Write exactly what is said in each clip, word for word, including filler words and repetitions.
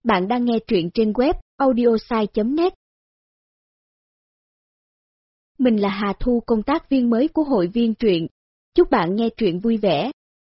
Bạn đang nghe truyện trên web audiosai chấm net. Mình là Hà Thu, công tác viên mới của hội viên truyện. Chúc bạn nghe truyện vui vẻ.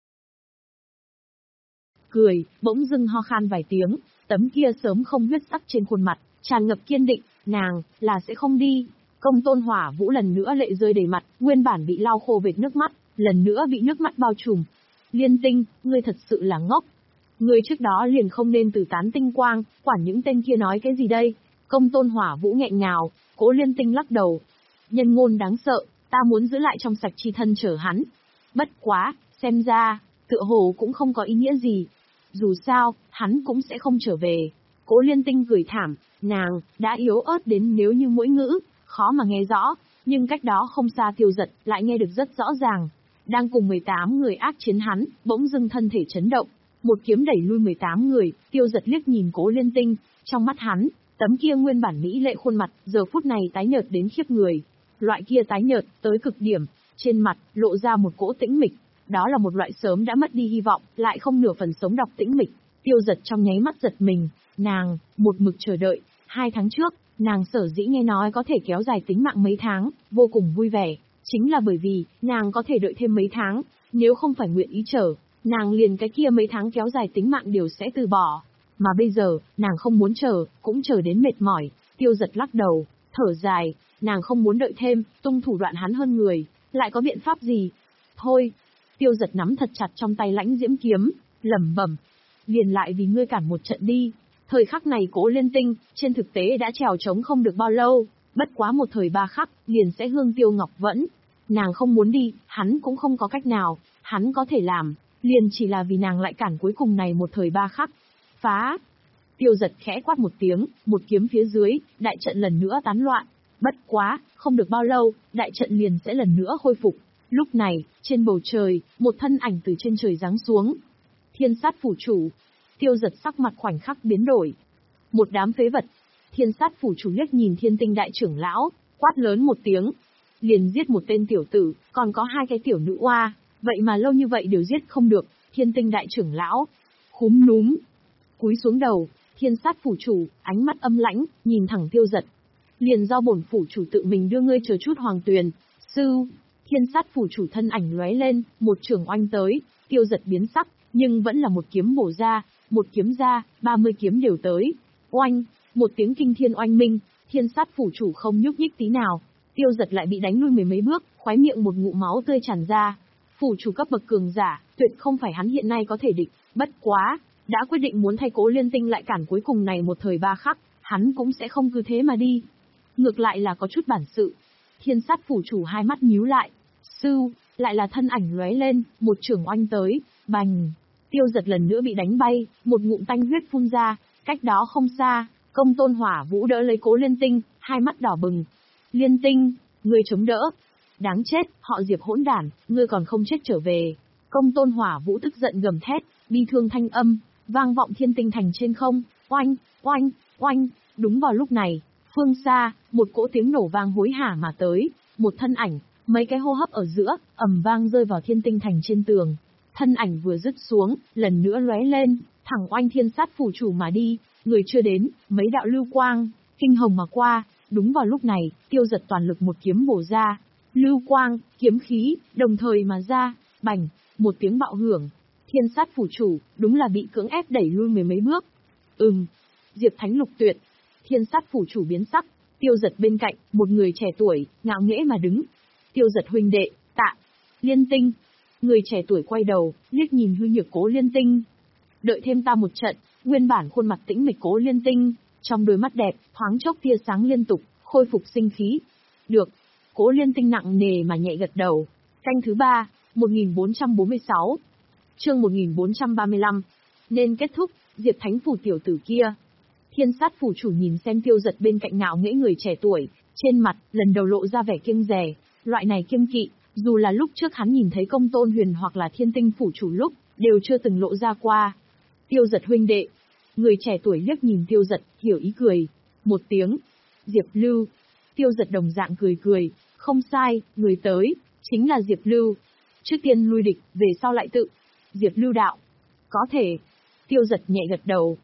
Cười, bỗng dưng ho khan vài tiếng, tấm kia sớm không huyết sắc trên khuôn mặt, tràn ngập kiên định, nàng, là sẽ không đi. Công Tôn Hỏa Vũ lần nữa lệ rơi đầy mặt, nguyên bản bị lau khô vệt nước mắt, lần nữa bị nước mắt bao trùm. Liên Tinh, ngươi thật sự là ngốc. Ngươi trước đó liền không nên từ tán tinh quang, quản những tên kia nói cái gì đây? Công Tôn Hỏa Vũ nghẹn ngào, Cố Liên Tinh lắc đầu. Nhân ngôn đáng sợ, ta muốn giữ lại trong sạch chi thân chờ hắn. Bất quá, xem ra, tựa hồ cũng không có ý nghĩa gì. Dù sao, hắn cũng sẽ không trở về. Cố Liên Tinh cười thảm, nàng, đã yếu ớt đến nếu như mỗi ngữ, khó mà nghe rõ, nhưng cách đó không xa Tiêu Dật lại nghe được rất rõ ràng. Đang cùng mười tám người ác chiến hắn, bỗng dưng thân thể chấn động. Một kiếm đẩy lui mười tám người, Tiêu Dật liếc nhìn Cố Liên Tinh, trong mắt hắn, tấm kia nguyên bản mỹ lệ khuôn mặt, giờ phút này tái nhợt đến khiếp người. Loại kia tái nhợt, tới cực điểm, trên mặt, lộ ra một cỗ tĩnh mịch. Đó là một loại sớm đã mất đi hy vọng, lại không nửa phần sống đọc tĩnh mịch. Tiêu Dật trong nháy mắt giật mình, nàng, một mực chờ đợi, hai tháng trước, nàng sở dĩ nghe nói có thể kéo dài tính mạng mấy tháng, vô cùng vui vẻ, chính là bởi vì, nàng có thể đợi thêm mấy tháng, nếu không phải nguyện ý chờ, nàng liền cái kia mấy tháng kéo dài tính mạng đều sẽ từ bỏ. Mà bây giờ, nàng không muốn chờ, cũng chờ đến mệt mỏi. Tiêu Dật lắc đầu, thở dài, nàng không muốn đợi thêm, tung thủ đoạn hắn hơn người, lại có biện pháp gì? Thôi. Tiêu Dật nắm thật chặt trong tay lãnh diễm kiếm, lẩm bẩm, liền lại vì ngươi cản một trận đi. Thời khắc này Cố Liên Tinh, trên thực tế đã trèo trống không được bao lâu, bất quá một thời ba khắc, liền sẽ hương tiêu ngọc vẫn. Nàng không muốn đi, hắn cũng không có cách nào, hắn có thể làm, liền chỉ là vì nàng lại cản cuối cùng này một thời ba khắc. Phá! Tiêu Dật khẽ quát một tiếng, một kiếm phía dưới, đại trận lần nữa tán loạn. Bất quá, không được bao lâu, đại trận liền sẽ lần nữa khôi phục. Lúc này, trên bầu trời, một thân ảnh từ trên trời giáng xuống. Thiên sát phủ chủ. Tiêu Dật sắc mặt khoảnh khắc biến đổi. Một đám phế vật. Thiên sát phủ chủ liếc nhìn Thiên Tinh đại trưởng lão, quát lớn một tiếng. Liền giết một tên tiểu tử, còn có hai cái tiểu nữ oa, vậy mà lâu như vậy đều giết không được. Thiên Tinh đại trưởng lão, khúm núm, cúi xuống đầu. Thiên sát phủ chủ, ánh mắt âm lãnh, nhìn thẳng Tiêu Dật. Liền do bổn phủ chủ tự mình đưa ngươi chờ chút Hoàng Tuyền. Sư. Thiên sát phủ chủ thân ảnh lóe lên, một trường oanh tới. Tiêu Dật biến sắc, nhưng vẫn là một kiếm bổ ra, một kiếm ra, ba mươi kiếm đều tới. Oanh, một tiếng kinh thiên oanh minh, thiên sát phủ chủ không nhúc nhích tí nào. Tiêu Dật lại bị đánh lui mười mấy bước, khóe miệng một ngụm máu tươi tràn ra. Phủ chủ cấp bậc cường giả, tuyệt không phải hắn hiện nay có thể địch, bất quá, đã quyết định muốn thay Cố Liên Tinh lại cản cuối cùng này một thời ba khắc, hắn cũng sẽ không cứ thế mà đi. Ngược lại là có chút bản sự. Thiên sát phủ chủ hai mắt nhíu lại. Sư, lại là thân ảnh lóe lên, một trường oanh tới, bành. Tiêu Dật lần nữa bị đánh bay, một ngụm tanh huyết phun ra, cách đó không xa, Công Tôn Hỏa Vũ đỡ lấy Cố Liên Tinh, hai mắt đỏ bừng. Liên Tinh, ngươi chống đỡ. Đáng chết, họ Diệp hỗn đản, ngươi còn không chết trở về. Công Tôn Hỏa Vũ tức giận gầm thét, bi thương thanh âm, vang vọng thiên tinh thành trên không, oanh, oanh, oanh. Đúng vào lúc này, phương xa, một cỗ tiếng nổ vang hối hả mà tới, một thân ảnh, mấy cái hô hấp ở giữa, ầm vang rơi vào thiên tinh thành trên tường. Thân ảnh vừa dứt xuống, lần nữa lóe lên, thẳng oanh thiên sát phủ chủ mà đi, người chưa đến, mấy đạo lưu quang, kinh hồng mà qua. Đúng vào lúc này, Tiêu Dật toàn lực một kiếm bổ ra, lưu quang, kiếm khí, đồng thời mà ra, bành, một tiếng bạo hưởng. Thiên sát phủ chủ, đúng là bị cưỡng ép đẩy lui mười mấy bước. Ừm, Diệp Thánh Lục Tuyệt. Thiên sát phủ chủ biến sắc, Tiêu Dật bên cạnh, một người trẻ tuổi, ngạo nghễ mà đứng. Tiêu Dật huynh đệ, tạ. Liên Tinh. Người trẻ tuổi quay đầu, liếc nhìn hư nhược Cố Liên Tinh. Đợi thêm ta một trận, nguyên bản khuôn mặt tĩnh mịch Cố Liên Tinh, trong đôi mắt đẹp, thoáng chốc tia sáng liên tục, khôi phục sinh khí. Được. Cố Liên Tinh nặng nề mà nhẹ gật đầu. Canh thứ ba, một nghìn bốn trăm bốn mươi sáu. Chương một nghìn bốn trăm ba mươi lăm. Nên kết thúc, Diệp Thánh phủ tiểu tử kia. Thiên sát phủ chủ nhìn xem Tiêu Dật bên cạnh ngạo nghễ người trẻ tuổi, trên mặt, lần đầu lộ ra vẻ kiêng dè. Loại này kiêng kỵ, dù là lúc trước hắn nhìn thấy Công Tôn Huyền hoặc là Thiên Tinh phủ chủ lúc, đều chưa từng lộ ra qua. Tiêu Dật huynh đệ. Người trẻ tuổi liếc nhìn Tiêu Dật, hiểu ý cười. Một tiếng. Diệp Lưu. Tiêu Dật đồng dạng cười cười. Không sai, người tới, chính là Diệp Lưu. Trước tiên lui địch, về sau lại tự. Diệp Lưu đạo. Có thể. Tiêu Dật nhẹ gật đầu.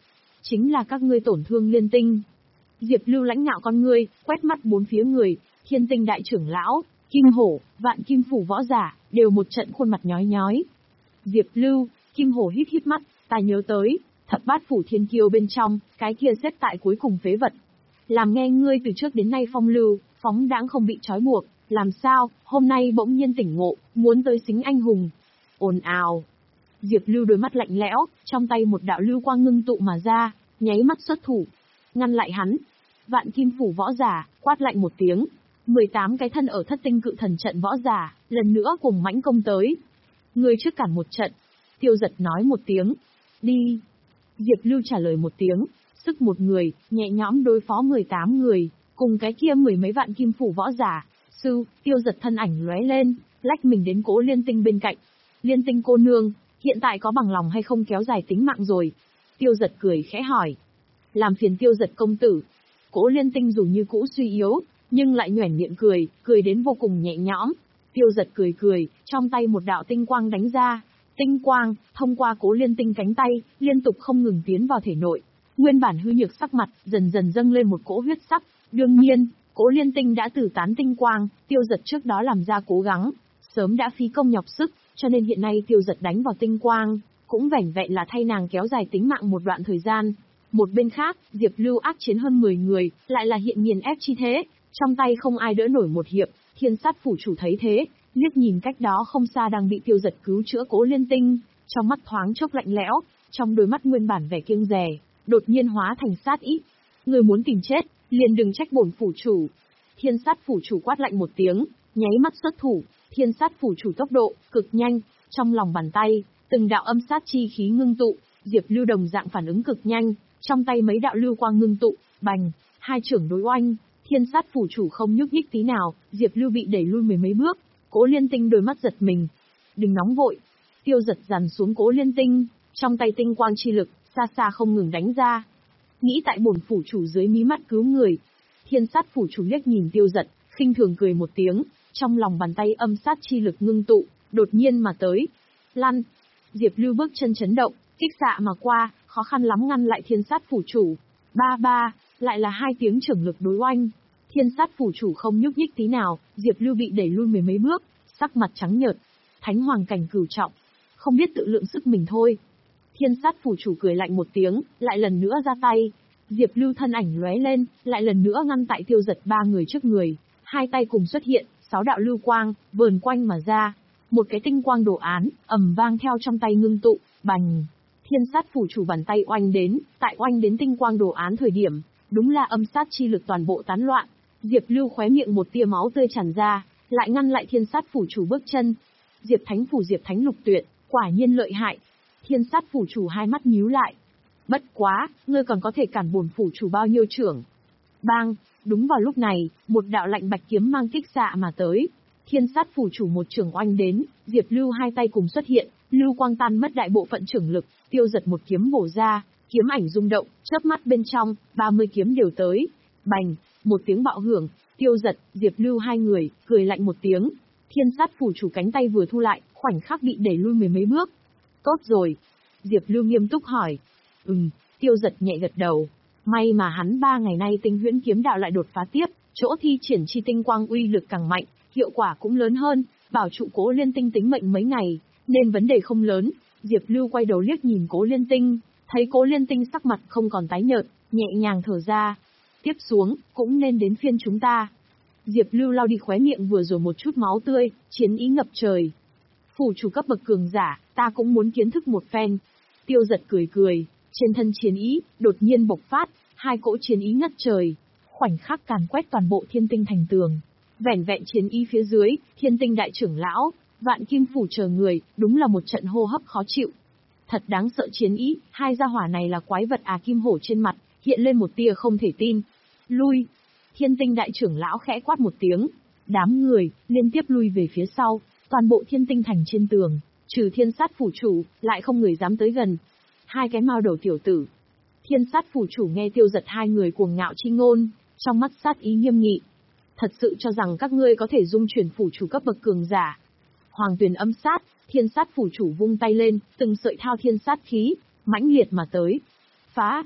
chính là các ngươi tổn thương Liên Tinh. Diệp Lưu lãnh ngạo con ngươi, quét mắt bốn phía người, Thiên Tinh đại trưởng lão, Kim Hổ, Vạn Kim phủ võ giả, đều một trận khuôn mặt nhói nhói. Diệp Lưu, Kim Hổ híp híp mắt, ta nhớ tới, thập bát phủ thiên kiêu bên trong, cái kia xếp tại cuối cùng phế vật. Làm nghe ngươi từ trước đến nay phong lưu, phóng đãng không bị trói buộc, làm sao, hôm nay bỗng nhiên tỉnh ngộ, muốn tới xính anh hùng. Ồn ào. Diệp Lưu đôi mắt lạnh lẽo, trong tay một đạo lưu quang ngưng tụ mà ra, nháy mắt xuất thủ, ngăn lại hắn. Vạn Kim phủ võ giả, quát lạnh một tiếng. mười tám cái thân ở thất tinh cự thần trận võ giả, lần nữa cùng mãnh công tới. Ngươi trước cản một trận. Tiêu Giật nói một tiếng. Đi. Diệp Lưu trả lời một tiếng, sức một người, nhẹ nhõm đối phó mười tám người, cùng cái kia mười mấy vạn kim phủ võ giả. Sư, Tiêu Giật thân ảnh lóe lên, lách mình đến Cố Liên Tinh bên cạnh. Liên Tinh cô nương, hiện tại có bằng lòng hay không kéo dài tính mạng rồi? Tiêu Giật cười khẽ hỏi. Làm phiền Tiêu Giật công tử. Cố Liên Tinh dù như cũ suy yếu, nhưng lại nhoẻn miệng cười, cười đến vô cùng nhẹ nhõm. Tiêu Giật cười cười, trong tay một đạo tinh quang đánh ra. Tinh quang, thông qua Cố Liên Tinh cánh tay, liên tục không ngừng tiến vào thể nội. Nguyên bản hư nhược sắc mặt, dần dần dâng lên một cỗ huyết sắc. Đương nhiên, Cố Liên Tinh đã tử tán tinh quang, Tiêu Giật trước đó làm ra cố gắng, sớm đã phí công nhọc sức, cho nên hiện nay Tiêu Giật đánh vào tinh quang, cũng vẻn vẹn là thay nàng kéo dài tính mạng một đoạn thời gian. Một bên khác, Diệp Lưu ác chiến hơn mười người, lại là hiện nghiền ép chi thế, trong tay không ai đỡ nổi một hiệp. Thiên Sát phủ chủ thấy thế, liếc nhìn cách đó không xa đang bị Tiêu Giật cứu chữa Cố Liên Tinh, trong mắt thoáng chốc lạnh lẽo, trong đôi mắt nguyên bản vẻ kiêng dè, đột nhiên hóa thành sát ý. Người muốn tìm chết, liền đừng trách bổn phủ chủ. Thiên Sát phủ chủ quát lạnh một tiếng, nháy mắt xuất thủ. Thiên Sát phủ chủ tốc độ cực nhanh, trong lòng bàn tay, từng đạo âm sát chi khí ngưng tụ. Diệp Lưu đồng dạng phản ứng cực nhanh, trong tay mấy đạo lưu quang ngưng tụ, bành, hai trưởng đối oanh. Thiên Sát phủ chủ không nhúc nhích tí nào, Diệp Lưu bị đẩy lui mười mấy bước. Cố Liên Tinh đôi mắt giật mình. Đừng nóng vội. Tiêu Giật dằn xuống Cố Liên Tinh, trong tay tinh quang chi lực, xa xa không ngừng đánh ra. Nghĩ tại bổn phủ chủ dưới mí mắt cứu người. Thiên Sát phủ chủ liếc nhìn Tiêu Giật, khinh thường cười một tiếng, trong lòng bàn tay âm sát chi lực ngưng tụ, đột nhiên mà tới. Lăn. Diệp Lưu bước chân chấn động, kích xạ mà qua, khó khăn lắm ngăn lại Thiên Sát phủ chủ. Ba ba, lại là hai tiếng trưởng lực đối oanh. Thiên Sát phủ chủ không nhúc nhích tí nào, Diệp Lưu bị đẩy lui mười mấy bước, sắc mặt trắng nhợt. Thánh hoàng cảnh cửu trọng, không biết tự lượng sức mình thôi. Thiên Sát phủ chủ cười lạnh một tiếng, lại lần nữa ra tay. Diệp Lưu thân ảnh lóe lên, lại lần nữa ngăn tại Tiêu Giật ba người trước người, hai tay cùng xuất hiện, sáu đạo lưu quang vờn quanh mà ra. Một cái tinh quang đồ án ầm vang theo trong tay ngưng tụ, bành. Thiên Sát phủ chủ bàn tay oanh đến, tại oanh đến tinh quang đồ án thời điểm, đúng là âm sát chi lực toàn bộ tán loạn. Diệp Lưu khóe miệng một tia máu tươi tràn ra, lại ngăn lại Thiên Sát phủ chủ bước chân. Diệp Thánh phủ Diệp Thánh lục tuyệt, quả nhiên lợi hại. Thiên Sát phủ chủ hai mắt nhíu lại. Bất quá, ngươi còn có thể cản bổn phủ chủ bao nhiêu trưởng? Bang, đúng vào lúc này, một đạo lạnh bạch kiếm mang kích xạ mà tới. Thiên Sát phủ chủ một trường oanh đến, Diệp Lưu hai tay cùng xuất hiện, lưu quang tan mất đại bộ phận trưởng lực, Tiêu Giật một kiếm bổ ra, kiếm ảnh rung động, chớp mắt bên trong, ba mươi kiếm đều tới. Bành, một tiếng bạo hưởng, Tiêu Giật, Diệp Lưu hai người, cười lạnh một tiếng. Thiên Sát phủ chủ cánh tay vừa thu lại, khoảnh khắc bị đẩy lui mười mấy bước. Tốt rồi. Diệp Lưu nghiêm túc hỏi. Ừm, Tiêu Giật nhẹ gật đầu. May mà hắn ba ngày nay tinh huyễn kiếm đạo lại đột phá tiếp, chỗ thi triển chi tinh quang uy lực càng mạnh, hiệu quả cũng lớn hơn, bảo trụ Cố Liên Tinh tính mệnh mấy ngày, nên vấn đề không lớn. Diệp Lưu quay đầu liếc nhìn Cố Liên Tinh, thấy Cố Liên Tinh sắc mặt không còn tái nhợt, nhẹ nhàng thở ra. Tiếp xuống, cũng nên đến phiên chúng ta. Diệp Lưu lau đi khóe miệng vừa rồi một chút máu tươi, chiến ý ngập trời. Phủ chủ cấp bậc cường giả, ta cũng muốn kiến thức một phen. Tiêu Giật cười cười, trên thân chiến ý, đột nhiên bộc phát, hai cỗ chiến ý ngất trời, khoảnh khắc càn quét toàn bộ Thiên Tinh thành tường. Vẻn vẹn chiến ý phía dưới, Thiên Tinh đại trưởng lão, Vạn Kim phủ chờ người, đúng là một trận hô hấp khó chịu. Thật đáng sợ chiến ý, hai gia hỏa này là quái vật à? Kim Hổ trên mặt, hiện lên một tia không thể tin. Lui! Thiên Tinh đại trưởng lão khẽ quát một tiếng. Đám người, liên tiếp lui về phía sau, toàn bộ Thiên Tinh thành trên tường, trừ Thiên Sát phủ chủ, lại không người dám tới gần. Hai cái mao đầu tiểu tử. Thiên Sát phủ chủ nghe Tiêu Giật hai người cuồng ngạo chi ngôn, trong mắt sát ý nghiêm nghị. Thật sự cho rằng các ngươi có thể dung chuyển phủ chủ cấp bậc cường giả? Hoàng tuyền âm sát, Thiên Sát phủ chủ vung tay lên, từng sợi thao thiên sát khí, mãnh liệt mà tới. Phá!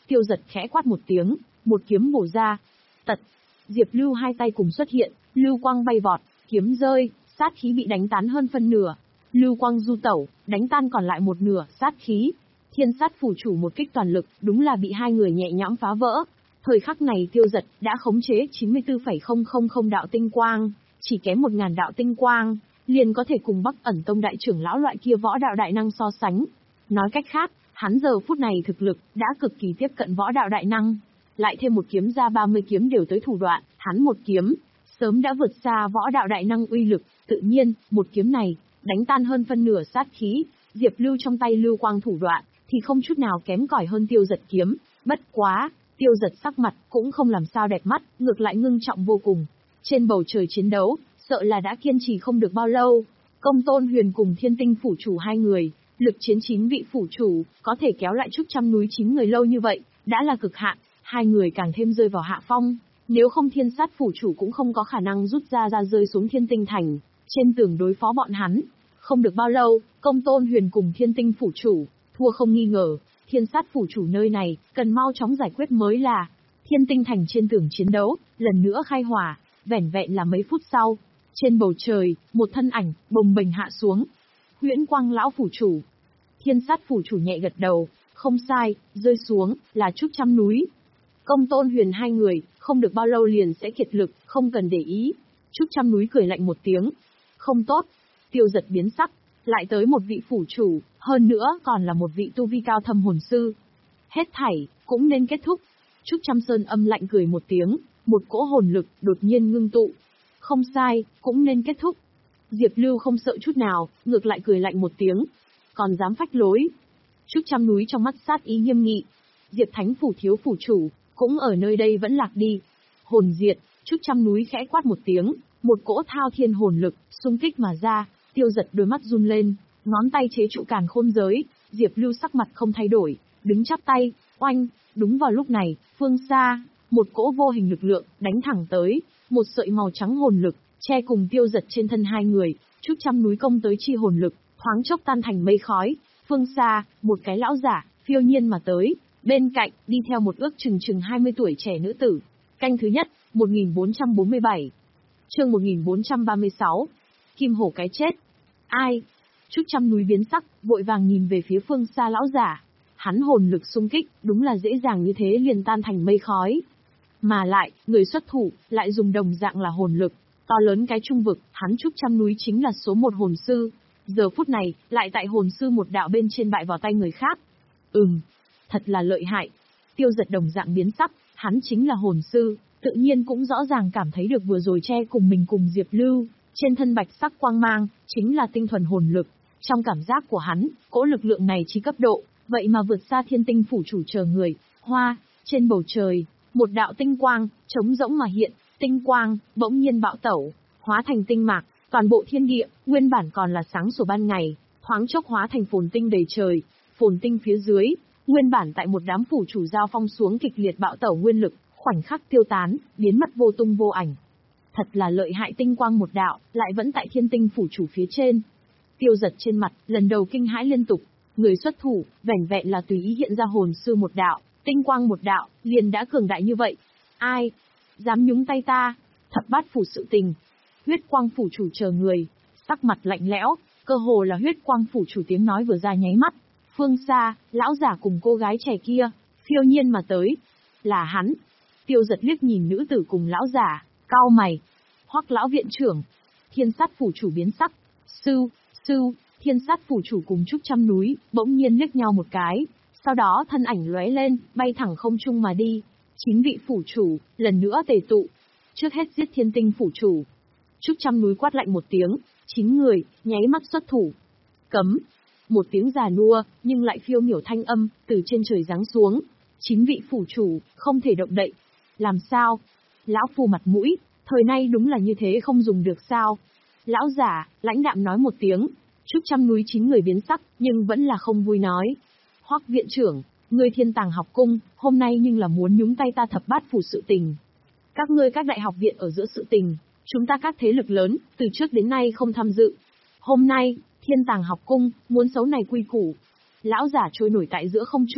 Tiêu Giật khẽ quát một tiếng, một kiếm bổ ra. Tật. Diệp Lưu hai tay cùng xuất hiện, lưu quang bay vọt, kiếm rơi, sát khí bị đánh tán hơn phân nửa. Lưu quang du tẩu, đánh tan còn lại một nửa sát khí. Thiên sát phủ chủ một kích toàn lực, đúng là bị hai người nhẹ nhõm phá vỡ. Thời khắc này Tiêu Giật đã khống chế chín mươi tư phẩy không không không đạo tinh quang, chỉ kém một ngàn đạo tinh quang, liền có thể cùng Bắc Ẩn Tông đại trưởng lão loại kia võ đạo đại năng so sánh. Nói cách khác, hắn giờ phút này thực lực đã cực kỳ tiếp cận võ đạo đại năng. Lại thêm một kiếm ra ba mươi kiếm đều tới thủ đoạn, hắn một kiếm sớm đã vượt xa võ đạo đại năng uy lực, tự nhiên, một kiếm này đánh tan hơn phân nửa sát khí, Diệp Lưu trong tay lưu quang thủ đoạn thì không chút nào kém cỏi hơn Tiêu Giật kiếm, bất quá, Tiêu Giật sắc mặt cũng không làm sao đẹp mắt, ngược lại ngưng trọng vô cùng. Trên bầu trời chiến đấu, sợ là đã kiên trì không được bao lâu. Công Tôn Huyền cùng Thiên Tinh phủ chủ hai người, lực chiến chín vị phủ chủ, có thể kéo lại Trúc Trăm núi chín người lâu như vậy, đã là cực hạn, hai người càng thêm rơi vào hạ phong. Nếu không Thiên Sát phủ chủ cũng không có khả năng rút ra ra rơi xuống Thiên Tinh thành, trên tường đối phó bọn hắn. Không được bao lâu, Công Tôn Huyền cùng Thiên Tinh phủ chủ, thua không nghi ngờ, Thiên Sát phủ chủ nơi này, cần mau chóng giải quyết mới là. Thiên Tinh thành trên tường chiến đấu, lần nữa khai hỏa, vẻn vẹn là mấy phút sau. Trên bầu trời, một thân ảnh, bồng bềnh hạ xuống. Huyễn Quang lão phủ chủ. Thiên Sát phủ chủ nhẹ gật đầu, không sai, rơi xuống, là Trúc Trăm núi. Công Tôn Huyền hai người, không được bao lâu liền sẽ kiệt lực, không cần để ý. Trúc Trăm núi cười lạnh một tiếng. Không tốt. Tiêu Giật biến sắc, lại tới một vị phủ chủ, hơn nữa còn là một vị tu vi cao thâm hồn sư. Hết thảy, cũng nên kết thúc. Trúc Trăm Sơn âm lạnh cười một tiếng, một cỗ hồn lực đột nhiên ngưng tụ. Không sai, cũng nên kết thúc. Diệp Lưu không sợ chút nào, ngược lại cười lạnh một tiếng. Còn dám phách lối. Trúc Trăm núi trong mắt sát ý nghiêm nghị. Diệp Thánh phủ thiếu phủ chủ, cũng ở nơi đây vẫn lạc đi. Hồn diệt, Trúc Trăm núi khẽ quát một tiếng, một cỗ thao thiên hồn lực, xung kích mà ra. Tiêu Giật đôi mắt run lên, ngón tay chế trụ càn khôn giới. Diệp Lưu sắc mặt không thay đổi, đứng chắp tay, oanh. Đúng vào lúc này, phương xa, một cỗ vô hình lực lượng đánh thẳng tới, một sợi màu trắng hồn lực che cùng Tiêu Giật trên thân hai người. Trúc Trăm núi công tới chi hồn lực, thoáng chốc tan thành mây khói. Phương xa, một cái lão giả phiêu nhiên mà tới, bên cạnh đi theo một ước chừng chừng hai mươi tuổi trẻ nữ tử. Canh thứ nhất, một nghìn bốn trăm bốn mươi bảy. Chương một nghìn bốn trăm ba mươi sáu. Kim hổ cái chết. Ai? Trúc Trăm núi biến sắc, vội vàng nhìn về phía phương xa lão giả. Hắn hồn lực xung kích, đúng là dễ dàng như thế liền tan thành mây khói. Mà lại, người xuất thủ, lại dùng đồng dạng là hồn lực. To lớn cái trung vực, hắn Trúc Trăm núi chính là số một hồn sư. Giờ phút này, lại tại hồn sư một đạo bên trên bại vào tay người khác. Ừm, thật là lợi hại. Tiêu Giật đồng dạng biến sắc, hắn chính là hồn sư, tự nhiên cũng rõ ràng cảm thấy được vừa rồi che cùng mình cùng Diệp Lưu. Trên thân bạch sắc quang mang, chính là tinh thuần hồn lực. Trong cảm giác của hắn, cỗ lực lượng này chi cấp độ, vậy mà vượt xa Thiên Tinh phủ chủ chờ người. Hoa, trên bầu trời, một đạo tinh quang, trống rỗng mà hiện, tinh quang, bỗng nhiên bạo tẩu, hóa thành tinh mạc, toàn bộ thiên địa, nguyên bản còn là sáng sủa ban ngày, thoáng chốc hóa thành phồn tinh đầy trời, phồn tinh phía dưới, nguyên bản tại một đám phủ chủ giao phong xuống kịch liệt bạo tẩu nguyên lực, khoảnh khắc tiêu tán, biến mất vô tung vô ảnh. Thật là lợi hại tinh quang một đạo, lại vẫn tại Thiên Tinh phủ chủ phía trên. Tiêu Giật trên mặt, lần đầu kinh hãi liên tục, người xuất thủ, vẻn vẹn là tùy ý hiện ra hồn sư một đạo, tinh quang một đạo, liền đã cường đại như vậy. Ai? Dám nhúng tay ta? Thập bát phủ sự tình. Huyết quang phủ chủ chờ người, sắc mặt lạnh lẽo, cơ hồ là huyết quang phủ chủ tiếng nói vừa ra nháy mắt. Phương xa, lão giả cùng cô gái trẻ kia, phiêu nhiên mà tới. Là hắn. Tiêu Giật liếc nhìn nữ tử cùng lão giả, cau mày. Hoắc lão viện trưởng. Thiên Sát phủ chủ biến sắc. Sư, sư, Thiên Sát phủ chủ cùng Trúc Trăm núi, bỗng nhiên liếc nhau một cái. Sau đó thân ảnh lóe lên, bay thẳng không trung mà đi. Chín vị phủ chủ, lần nữa tề tụ. Trước hết giết Thiên Tinh phủ chủ. Trúc Trăm núi quát lạnh một tiếng, chín người, nháy mắt xuất thủ. Cấm. Một tiếng già nua, nhưng lại phiêu miểu thanh âm, từ trên trời giáng xuống. Chín vị phủ chủ, không thể động đậy. Làm sao? Lão phu mặt mũi, thời nay đúng là như thế không dùng được sao? Lão giả, lãnh đạm nói một tiếng. Trúc Trăm núi chín người biến sắc, nhưng vẫn là không vui nói. Hoắc viện trưởng, ngươi Thiên Tàng học cung, hôm nay nhưng là muốn nhúng tay ta thập bát phủ sự tình. Các ngươi các đại học viện ở giữa sự tình, chúng ta các thế lực lớn, từ trước đến nay không tham dự. Hôm nay, Thiên Tàng học cung, muốn xấu này quy củ. Lão giả trôi nổi tại giữa không trung,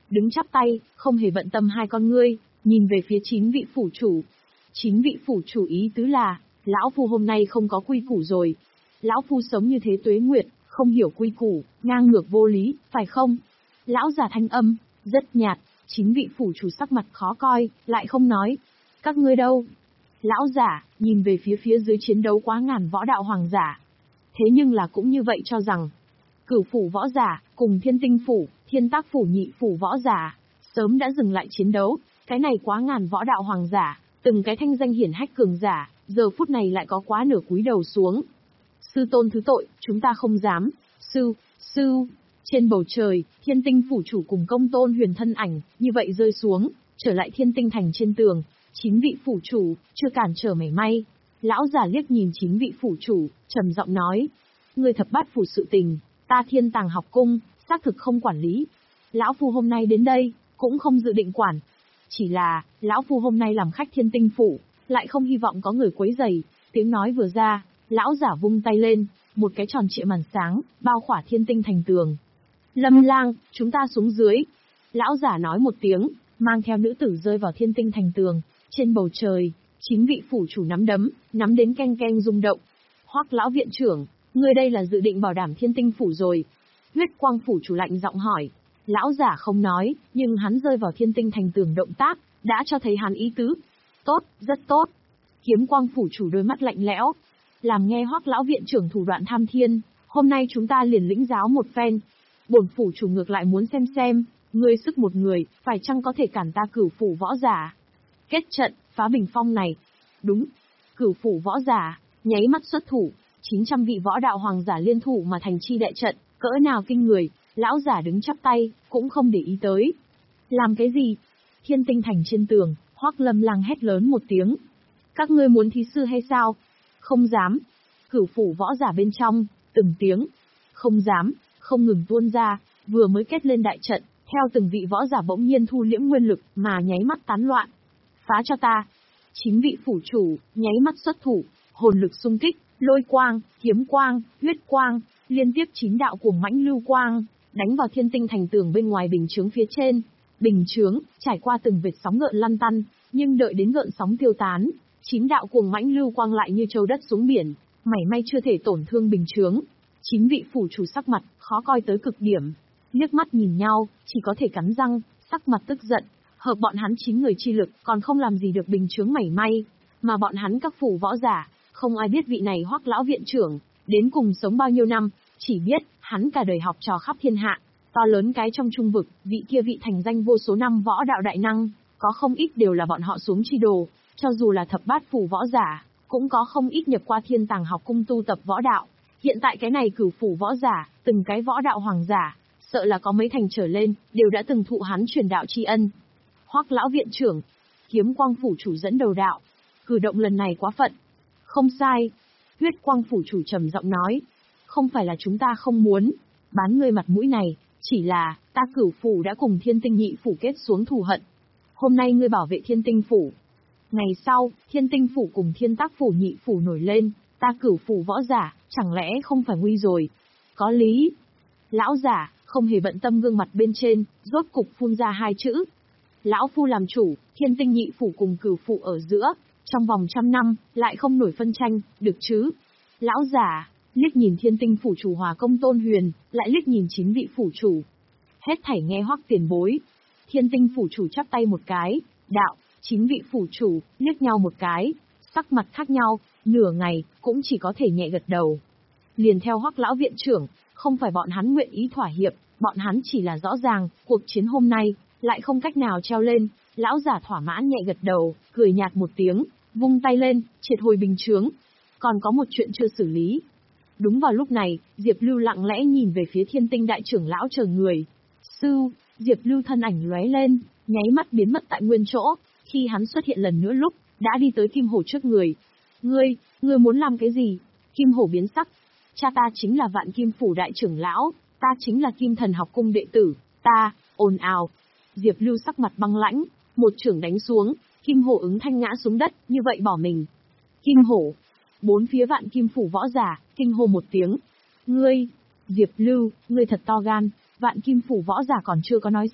đứng chắp tay, không hề bận tâm hai con ngươi, nhìn về phía chín vị phủ chủ. Chín vị phủ chủ ý tứ là, lão phu hôm nay không có quy củ rồi. Lão phu sống như thế tuế nguyệt, không hiểu quy củ, ngang ngược vô lý, phải không? Lão già thanh âm, rất nhạt, chín vị phủ chủ sắc mặt khó coi, lại không nói. Các ngươi đâu? Lão giả, nhìn về phía phía dưới chiến đấu quá ngàn võ đạo hoàng giả. Thế nhưng là cũng như vậy cho rằng, Cửu phủ võ giả, cùng Thiên Tinh phủ, Thiên Tác phủ nhị phủ võ giả, sớm đã dừng lại chiến đấu, cái này quá ngàn võ đạo hoàng giả, từng cái thanh danh hiển hách cường giả, giờ phút này lại có quá nửa cúi đầu xuống. Sư tôn thứ tội, chúng ta không dám. Sư, sư, trên bầu trời, Thiên Tinh phủ chủ cùng Công Tôn Huyền thân ảnh, như vậy rơi xuống, trở lại Thiên Tinh thành trên tường, chín vị phủ chủ, chưa cản trở mảy may. Lão giả liếc nhìn chín vị phủ chủ, trầm giọng nói, người thập bát phủ sự tình, ta Thiên Tàng học cung, xác thực không quản lý. Lão phu hôm nay đến đây, cũng không dự định quản. Chỉ là, lão phu hôm nay làm khách Thiên Tinh phủ, lại không hy vọng có người quấy rầy. Tiếng nói vừa ra, lão giả vung tay lên, một cái tròn trịa màn sáng, bao khỏa Thiên Tinh thành tường. Lâm Lang, chúng ta xuống dưới. Lão giả nói một tiếng, mang theo nữ tử rơi vào Thiên Tinh thành tường. Trên bầu trời, chín vị phủ chủ nắm đấm, nắm đến keng keng rung động. Hoắc lão viện trưởng, ngươi đây là dự định bảo đảm Thiên Tinh phủ rồi. Huyết Quang phủ chủ lạnh giọng hỏi. Lão giả không nói, nhưng hắn rơi vào Thiên Tinh thành tường động tác, đã cho thấy hắn ý tứ. Tốt, rất tốt. Kiếm Quang phủ chủ đôi mắt lạnh lẽo. Làm nghe Hoắc lão viện trưởng thủ đoạn tham thiên, hôm nay chúng ta liền lĩnh giáo một phen. Bổn phủ chủ ngược lại muốn xem xem, ngươi sức một người, phải chăng có thể cản ta Cửu phủ võ giả. Kết trận, phá bình phong này. Đúng. Cửu phủ võ giả, nháy mắt xuất thủ, chín trăm vị võ đạo hoàng giả liên thủ mà thành chi đại trận, cỡ nào kinh người, lão giả đứng chắp tay, cũng không để ý tới. Làm cái gì? Thiên Tinh thành trên tường, Hoắc Lâm Lang hét lớn một tiếng. Các ngươi muốn thí sư hay sao? Không dám. Cửu phủ võ giả bên trong, từng tiếng. Không dám, không ngừng tuôn ra, vừa mới kết lên đại trận, theo từng vị võ giả bỗng nhiên thu liễm nguyên lực mà nháy mắt tán loạn. Phá cho ta. Chín vị phủ chủ, nháy mắt xuất thủ, hồn lực xung kích, lôi quang, kiếm quang, huyết quang, liên tiếp chín đạo cuồng mãnh lưu quang, đánh vào Thiên Tinh thành tường bên ngoài bình chướng phía trên. Bình chướng, trải qua từng vệt sóng gợn lăn tăn, nhưng đợi đến gợn sóng tiêu tán, chín đạo cuồng mãnh lưu quang lại như châu đất xuống biển, mảy may chưa thể tổn thương bình chướng. Chín vị phủ chủ sắc mặt, khó coi tới cực điểm. Liếc mắt nhìn nhau, chỉ có thể cắn răng, sắc mặt tức giận. Hợp bọn hắn chín người chi lực, còn không làm gì được bình chướng mảy may. Mà bọn hắn các phủ võ giả, không ai biết vị này Hoắc lão viện trưởng, đến cùng sống bao nhiêu năm, chỉ biết, hắn cả đời học trò khắp thiên hạ. To lớn cái trong trung vực, vị kia vị thành danh vô số năm võ đạo đại năng, có không ít đều là bọn họ xuống chi đồ. Cho dù là thập bát phủ võ giả, cũng có không ít nhập qua Thiên Tàng học cung tu tập võ đạo. Hiện tại cái này Cửu phủ võ giả, từng cái võ đạo hoàng giả, sợ là có mấy thành trở lên, đều đã từng thụ hắn truyền đạo tri ân. Hoắc lão viện trưởng, Kiếm Quang phủ chủ dẫn đầu đạo, cử động lần này quá phận. Không sai. Huyết Quang phủ chủ trầm giọng nói, không phải là chúng ta không muốn bán ngươi mặt mũi này, chỉ là ta Cửu phủ đã cùng Thiên Tinh nhị phủ kết xuống thù hận. Hôm nay ngươi bảo vệ Thiên Tinh phủ, ngày sau Thiên Tinh phủ cùng Thiên Tác phủ nhị phủ nổi lên, ta Cửu phủ võ giả, chẳng lẽ không phải nguy rồi? Có lý. Lão giả, không hề bận tâm gương mặt bên trên, rốt cục phun ra hai chữ. Lão phu làm chủ, Thiên Tinh nhị phủ cùng Cửu phủ ở giữa, trong vòng trăm năm, lại không nổi phân tranh, được chứ? Lão giả, liếc nhìn Thiên Tinh phủ chủ Hòa Công Tôn Huyền, lại liếc nhìn chín vị phủ chủ. Hết thảy nghe Hoắc tiền bối. Thiên Tinh phủ chủ chắp tay một cái, đạo, chín vị phủ chủ, liếc nhau một cái, sắc mặt khác nhau, nửa ngày, cũng chỉ có thể nhẹ gật đầu. Liền theo Hoắc lão viện trưởng, không phải bọn hắn nguyện ý thỏa hiệp, bọn hắn chỉ là rõ ràng, cuộc chiến hôm nay, lại không cách nào treo lên. Lão giả thỏa mãn nhẹ gật đầu, cười nhạt một tiếng, vung tay lên, triệt hồi bình chướng. Còn có một chuyện chưa xử lý. Đúng vào lúc này, Diệp Lưu lặng lẽ nhìn về phía Thiên Tinh đại trưởng lão chờ người. Sư, Diệp Lưu thân ảnh lóe lên, nháy mắt biến mất tại nguyên chỗ, khi hắn xuất hiện lần nữa lúc, đã đi tới Kim Hổ trước người. Ngươi, ngươi muốn làm cái gì? Kim Hổ biến sắc. Cha ta chính là Vạn Kim phủ đại trưởng lão, ta chính là Kim Thần học cung đệ tử, ta, ồn ào. Diệp Lưu sắc mặt băng lãnh, một chưởng đánh xuống, Kim Hổ ứng thanh ngã xuống đất, như vậy bỏ mình. Kim Hổ. Bốn phía Vạn Kim phủ võ giả, kinh hô một tiếng. Ngươi, Diệp Lưu, ngươi thật to gan. Vạn Kim phủ võ giả còn chưa có nói xong,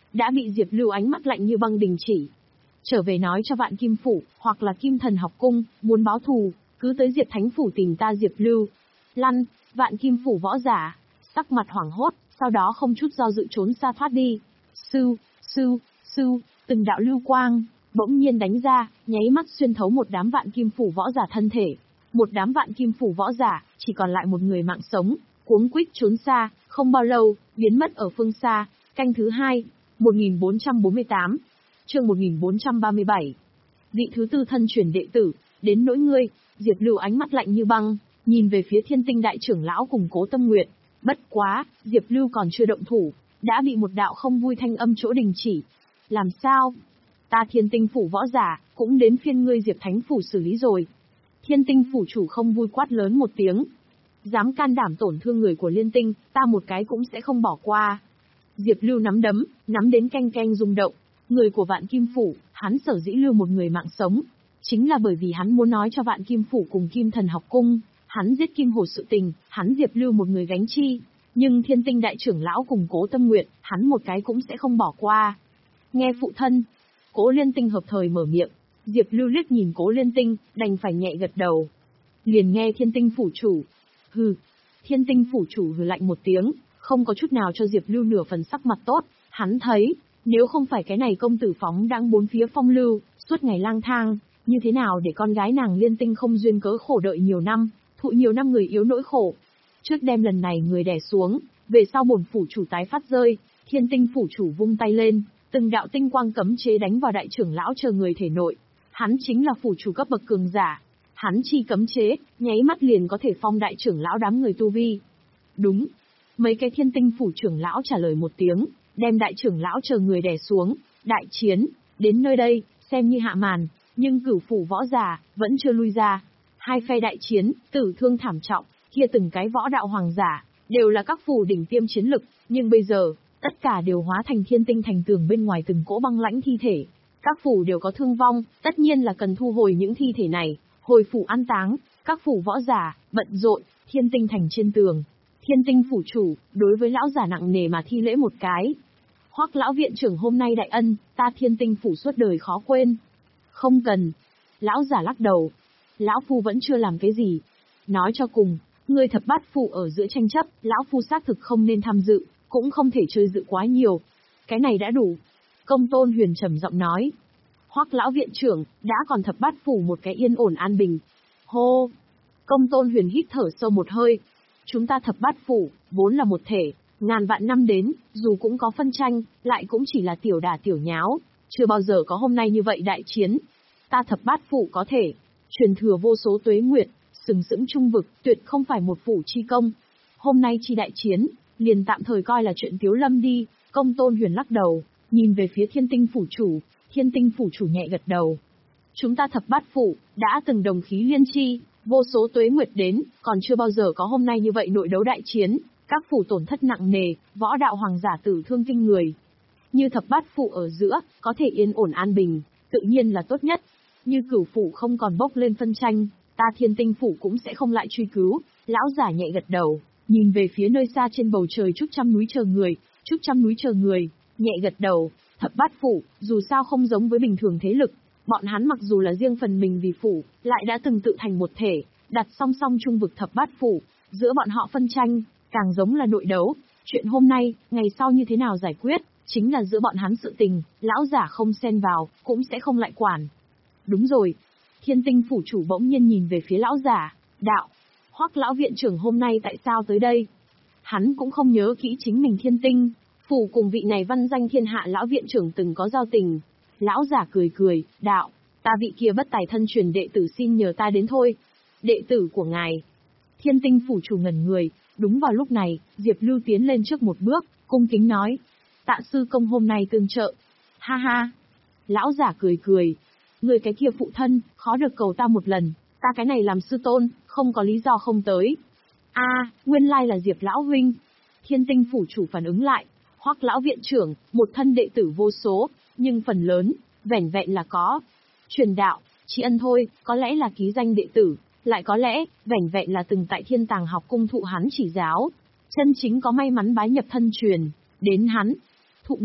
đã bị Diệp Lưu ánh mắt lạnh như băng đình chỉ. Trở về nói cho Vạn Kim Phủ, hoặc là Kim Thần học cung, muốn báo thù, cứ tới Diệp Thánh Phủ tìm ta Diệp Lưu. Lăn, Vạn Kim Phủ võ giả, sắc mặt hoảng hốt, sau đó không chút do dự trốn xa thoát đi. Sưu, sưu, sưu, từng đạo lưu quang, bỗng nhiên đánh ra, nháy mắt xuyên thấu một đám Vạn Kim Phủ võ giả thân thể. Một đám Vạn Kim Phủ võ giả, chỉ còn lại một người mạng sống, cuống quýt trốn xa, không bao lâu, biến mất ở phương xa. Canh thứ hai, một nghìn bốn trăm bốn mươi tám, chương một nghìn bốn trăm ba mươi bảy. Vị thứ tư thân truyền đệ tử, đến nỗi ngươi, Diệp Lưu ánh mắt lạnh như băng, nhìn về phía Thiên Tinh đại trưởng lão cùng Cố Tâm Nguyệt. Bất quá, Diệp Lưu còn chưa động thủ, đã bị một đạo không vui thanh âm chỗ đình chỉ. Làm sao? Ta Thiên Tinh phủ võ giả, cũng đến phiên ngươi Diệp Thánh phủ xử lý rồi. Thiên Tinh phủ chủ không vui quát lớn một tiếng. Dám can đảm tổn thương người của Liên Tinh, ta một cái cũng sẽ không bỏ qua. Diệp Lưu nắm đấm, nắm đến canh canh rung động. Người của Vạn Kim phủ, hắn sở dĩ lưu một người mạng sống, chính là bởi vì hắn muốn nói cho Vạn Kim phủ cùng Kim Thần học cung, hắn giết Kim Hồ sự tình, hắn Diệp Lưu một người gánh chi. Nhưng Thiên Tinh đại trưởng lão cùng Cố Tâm Nguyệt, hắn một cái cũng sẽ không bỏ qua. Nghe phụ thân, Cố Liên Tinh hợp thời mở miệng. Diệp Lưu liếc nhìn Cố Liên Tinh, đành phải nhẹ gật đầu. Liền nghe Thiên Tinh phủ chủ. Hừ. Thiên Tinh phủ chủ hừ lạnh một tiếng, không có chút nào cho Diệp Lưu nửa phần sắc mặt tốt. Hắn thấy, nếu không phải cái này công tử phóng đang bốn phía phong lưu, suốt ngày lang thang, như thế nào để con gái nàng Liên Tinh không duyên cớ khổ đợi nhiều năm, thụ nhiều năm người yếu nỗi khổ. Trước đem lần này người đè xuống, về sau bổn phủ chủ tái phát rơi, Thiên Tinh phủ chủ vung tay lên, từng đạo tinh quang cấm chế đánh vào đại trưởng lão chờ người thể nội. Hắn chính là phủ chủ cấp bậc cường giả. Hắn chi cấm chế, nháy mắt liền có thể phong đại trưởng lão đám người tu vi. Đúng. Mấy cái Thiên Tinh phủ trưởng lão trả lời một tiếng, đem đại trưởng lão chờ người đè xuống. Đại chiến, đến nơi đây, xem như hạ màn, nhưng cửu phủ võ giả, vẫn chưa lui ra. Hai phe đại chiến, tử thương thảm trọng, kia từng cái võ đạo hoàng giả, đều là các phủ đỉnh tiêm chiến lực, nhưng bây giờ, tất cả đều hóa thành thiên tinh thành tường bên ngoài từng cỗ băng lãnh thi thể. Các phủ đều có thương vong, tất nhiên là cần thu hồi những thi thể này, hồi phủ an táng. Các phủ võ giả, bận rộn, thiên tinh thành trên tường. Thiên Tinh phủ chủ, đối với lão giả nặng nề mà thi lễ một cái. Hoắc lão viện trưởng hôm nay đại ân, ta Thiên Tinh phủ suốt đời khó quên. Không cần. Lão giả lắc đầu. Lão phu vẫn chưa làm cái gì. Nói cho cùng, người thập bát phủ ở giữa tranh chấp, lão phu xác thực không nên tham dự, cũng không thể chơi dự quá nhiều. Cái này đã đủ. Công Tôn Huyền trầm giọng nói. Hoắc lão viện trưởng, đã còn thập bát phủ một cái yên ổn an bình. Hô! Công Tôn Huyền hít thở sâu một hơi. Chúng ta thập bát phủ, vốn là một thể, ngàn vạn năm đến, dù cũng có phân tranh, lại cũng chỉ là tiểu đả tiểu nháo, chưa bao giờ có hôm nay như vậy đại chiến. Ta thập bát phủ có thể, truyền thừa vô số tuế nguyệt, sừng sững trung vực, tuyệt không phải một phủ chi công. Hôm nay chi đại chiến, liền tạm thời coi là chuyện tiếu lâm đi. Công Tôn Huyền lắc đầu, nhìn về phía Thiên Tinh phủ chủ. Thiên Tinh phủ chủ nhẹ gật đầu. Chúng ta thập bát phủ, đã từng đồng khí liên chi, vô số tuế nguyệt đến, còn chưa bao giờ có hôm nay như vậy nội đấu đại chiến. Các phủ tổn thất nặng nề, võ đạo hoàng giả tử thương kinh người. Như thập bát phủ ở giữa, có thể yên ổn an bình, tự nhiên là tốt nhất. Như cửu phủ không còn bốc lên phân tranh, ta Thiên Tinh phủ cũng sẽ không lại truy cứu. Lão giả nhẹ gật đầu, nhìn về phía nơi xa trên bầu trời Trúc Trăm núi chờ người, Trúc Trăm núi chờ người, nhẹ gật đầu. Thập bát phủ, dù sao không giống với bình thường thế lực, bọn hắn mặc dù là riêng phần mình vì phủ, lại đã từng tự thành một thể, đặt song song trung vực thập bát phủ, giữa bọn họ phân tranh, càng giống là nội đấu. Chuyện hôm nay, ngày sau như thế nào giải quyết, chính là giữa bọn hắn sự tình, lão giả không xen vào, cũng sẽ không lại quản. Đúng rồi. Thiên Tinh phủ chủ bỗng nhiên nhìn về phía lão giả, đạo, Hoắc lão viện trưởng hôm nay tại sao tới đây? Hắn cũng không nhớ kỹ chính mình Thiên Tinh phủ cùng vị này văn danh thiên hạ lão viện trưởng từng có giao tình. Lão giả cười cười, đạo, ta vị kia bất tài thân truyền đệ tử xin nhờ ta đến thôi. Đệ tử của ngài. Thiên Tinh phủ chủ ngẩn người, đúng vào lúc này, Diệp Lưu tiến lên trước một bước, cung kính nói, tạ sư công hôm nay tương trợ. Ha ha. Lão giả cười cười, người cái kia phụ thân, khó được cầu ta một lần, ta cái này làm sư tôn, không có lý do không tới. A, à, nguyên lai là Diệp lão huynh. Thiên Tinh phủ chủ phản ứng lại, Hoắc lão viện trưởng, một thân đệ tử vô số, nhưng phần lớn, vẻn vẹn là có truyền đạo, tri ân thôi, có lẽ là ký danh đệ tử, lại có lẽ, vẻn vẹn là từng tại Thiên Tàng học cung thụ hắn chỉ giáo, chân chính có may mắn bái nhập thân truyền, đến hắn, thụ nghiệp,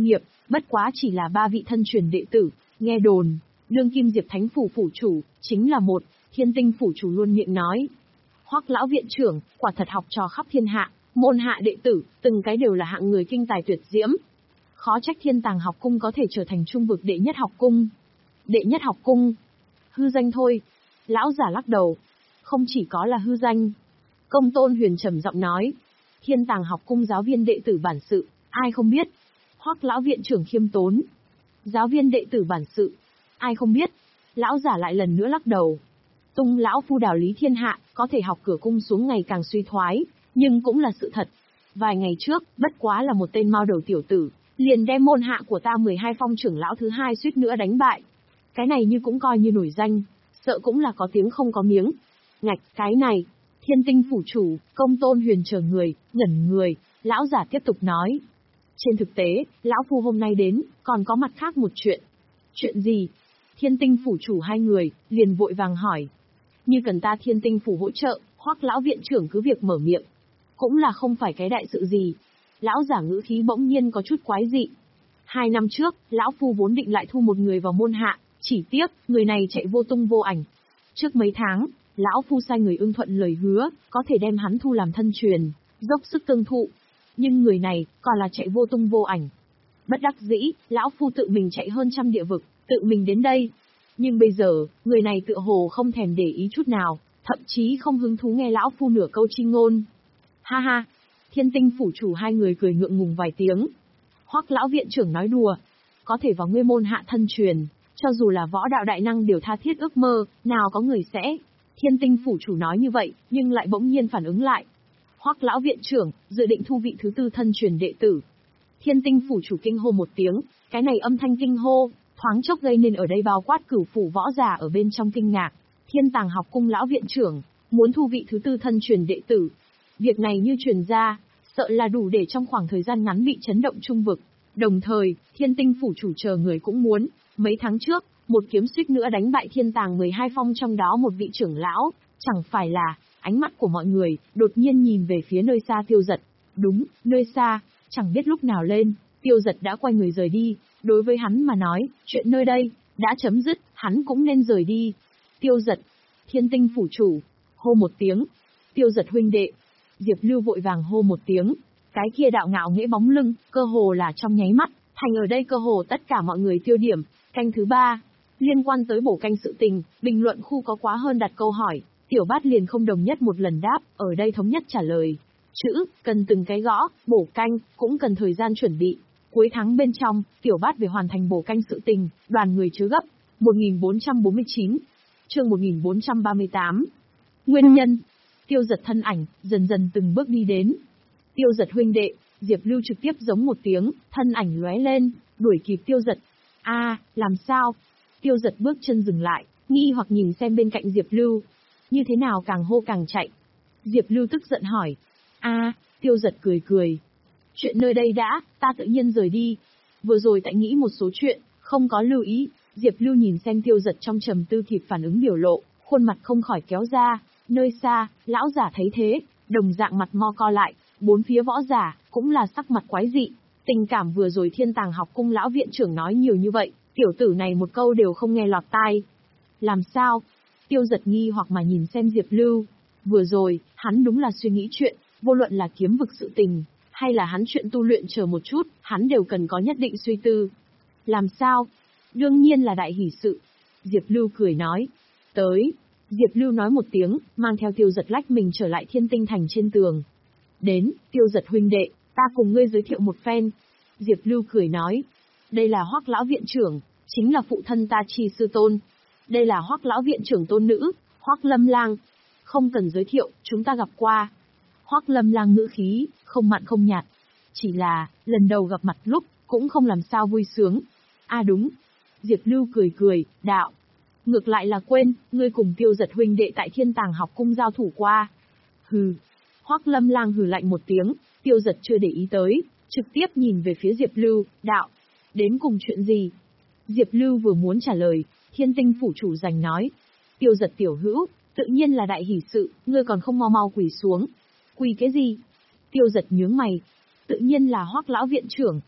bất quá chỉ là ba vị thân truyền đệ tử, nghe đồn, đương kim Diệp Thánh phủ phủ chủ, chính là một, Thiên Tinh phủ chủ luôn miệng nói. Hoắc lão viện trưởng, quả thật học trò khắp thiên hạ, môn hạ đệ tử, từng cái đều là hạng người kinh tài tuyệt diễm. Khó trách Thiên Tàng học cung có thể trở thành trung vực đệ nhất học cung. Đệ nhất học cung? Hư danh thôi. Lão giả lắc đầu. Không chỉ có là hư danh. Công Tôn Huyền trầm giọng nói. Thiên Tàng học cung giáo viên đệ tử bản sự, ai không biết? Hoắc lão viện trưởng khiêm tốn. Giáo viên đệ tử bản sự, ai không biết? Lão giả lại lần nữa lắc đầu. Tung lão phu đảo lý thiên hạ, có thể học cửa cung xuống ngày càng suy thoái, nhưng cũng là sự thật. Vài ngày trước, bất quá là một tên mao đầu tiểu tử, liền đem môn hạ của ta mười hai phong trưởng lão thứ hai suýt nữa đánh bại. Cái này như cũng coi như nổi danh, sợ cũng là có tiếng không có miếng. Ngạch, cái này, Thiên Tinh phủ chủ, Công Tôn Huyền chờ người, ngẩn người, lão giả tiếp tục nói. Trên thực tế, lão phu hôm nay đến, còn có mặt khác một chuyện. Chuyện gì? Thiên Tinh phủ chủ hai người, liền vội vàng hỏi. Như cần ta Thiên Tinh phủ hỗ trợ, Hoắc lão viện trưởng cứ việc mở miệng. Cũng là không phải cái đại sự gì. Lão giả ngữ khí bỗng nhiên có chút quái dị. Hai năm trước, lão phu vốn định lại thu một người vào môn hạ, chỉ tiếc, người này chạy vô tung vô ảnh. Trước mấy tháng, lão phu sai người ưng thuận lời hứa, có thể đem hắn thu làm thân truyền, dốc sức tương thụ. Nhưng người này, còn là chạy vô tung vô ảnh. Bất đắc dĩ, lão phu tự mình chạy hơn trăm địa vực, tự mình đến đây. Nhưng bây giờ, người này tựa hồ không thèm để ý chút nào, thậm chí không hứng thú nghe lão phu nửa câu chi ngôn. Ha ha, Thiên Tinh phủ chủ hai người cười ngượng ngùng vài tiếng. Hoắc lão viện trưởng nói đùa, có thể vào ngươi môn hạ thân truyền, cho dù là võ đạo đại năng đều tha thiết ước mơ, nào có người sẽ. Thiên Tinh phủ chủ nói như vậy, nhưng lại bỗng nhiên phản ứng lại. Hoắc lão viện trưởng, dự định thu vị thứ tư thân truyền đệ tử. Thiên Tinh phủ chủ kinh hô một tiếng, cái này âm thanh kinh hô, thoáng chốc gây nên ở đây bao quát cửu phủ võ giả ở bên trong kinh ngạc. Thiên Tàng học cung lão viện trưởng, muốn thu vị thứ tư thân truyền đệ tử. Việc này như truyền ra, sợ là đủ để trong khoảng thời gian ngắn bị chấn động trung vực. Đồng thời, Thiên Tinh phủ chủ chờ người cũng muốn, mấy tháng trước, một kiếm suýt nữa đánh bại Thiên Tàng mười hai phong trong đó một vị trưởng lão, chẳng phải là, ánh mắt của mọi người, đột nhiên nhìn về phía nơi xa Tiêu Dật. Đúng, nơi xa, chẳng biết lúc nào lên, Tiêu Dật đã quay người rời đi, đối với hắn mà nói, chuyện nơi đây, đã chấm dứt, hắn cũng nên rời đi. Tiêu Dật, Thiên Tinh phủ chủ, hô một tiếng, Tiêu Dật huynh đệ. Diệp Lưu vội vàng hô một tiếng, cái kia đạo ngạo nghễ bóng lưng, cơ hồ là trong nháy mắt, thành ở đây cơ hồ tất cả mọi người tiêu điểm. Canh thứ ba, liên quan tới bổ canh sự tình, bình luận khu có quá hơn đặt câu hỏi, Tiểu Bát liền không đồng nhất một lần đáp, ở đây thống nhất trả lời. Chữ, cần từng cái gõ, bổ canh, cũng cần thời gian chuẩn bị. Cuối tháng bên trong, Tiểu Bát về hoàn thành bổ canh sự tình, đoàn người chứa gấp. một nghìn bốn trăm bốn mươi chín, chương một nghìn bốn trăm ba mươi tám. Nguyên nhân, Tiêu Dật thân ảnh, dần dần từng bước đi đến. Tiêu Dật huynh đệ, Diệp Lưu trực tiếp giống một tiếng, thân ảnh lóe lên, đuổi kịp Tiêu Dật. A, à, làm sao? Tiêu Dật bước chân dừng lại, nghi hoặc nhìn xem bên cạnh Diệp Lưu. Như thế nào càng hô càng chạy? Diệp Lưu tức giận hỏi. A, à, Tiêu Dật cười cười. Chuyện nơi đây đã, ta tự nhiên rời đi. Vừa rồi tại nghĩ một số chuyện, không có lưu ý. Diệp Lưu nhìn xem Tiêu Dật trong trầm tư kịp phản ứng biểu lộ, khuôn mặt không khỏi kéo ra. Nơi xa, lão giả thấy thế, đồng dạng mặt mo co lại, bốn phía võ giả, cũng là sắc mặt quái dị. Tình cảm vừa rồi Thiên Tàng học cung lão viện trưởng nói nhiều như vậy, tiểu tử này một câu đều không nghe lọt tai. Làm sao? Tiêu Dật nghi hoặc mà nhìn xem Diệp Lưu. Vừa rồi, hắn đúng là suy nghĩ chuyện, vô luận là kiếm vực sự tình, hay là hắn chuyện tu luyện chờ một chút, hắn đều cần có nhất định suy tư. Làm sao? Đương nhiên là đại hỷ sự. Diệp Lưu cười nói. Tới. Diệp Lưu nói một tiếng, mang theo Tiêu Dật lách mình trở lại Thiên Tinh thành trên tường. Đến, Tiêu Dật huynh đệ, ta cùng ngươi giới thiệu một phen. Diệp Lưu cười nói. Đây là Hoắc lão viện trưởng, chính là phụ thân ta Chi sư tôn. Đây là Hoắc lão viện trưởng tôn nữ, Hoắc Lâm Lang. Không cần giới thiệu, chúng ta gặp qua. Hoắc Lâm Lang ngữ khí, không mặn không nhạt. Chỉ là, lần đầu gặp mặt lúc, cũng không làm sao vui sướng. À đúng. Diệp Lưu cười cười, đạo. Ngược lại là quên, ngươi cùng Tiêu Dật huynh đệ tại Thiên Tàng học cung giao thủ qua. Hừ. Hoắc Lâm Lang hừ lạnh một tiếng, Tiêu Dật chưa để ý tới, trực tiếp nhìn về phía Diệp Lưu, đạo. Đến cùng chuyện gì? Diệp Lưu vừa muốn trả lời, Thiên Tinh phủ chủ giành nói. Tiêu Dật tiểu hữu, tự nhiên là đại hỷ sự, ngươi còn không mau mau quỳ xuống. Quỳ cái gì? Tiêu Dật nhướng mày. Tự nhiên là Hoắc lão viện trưởng.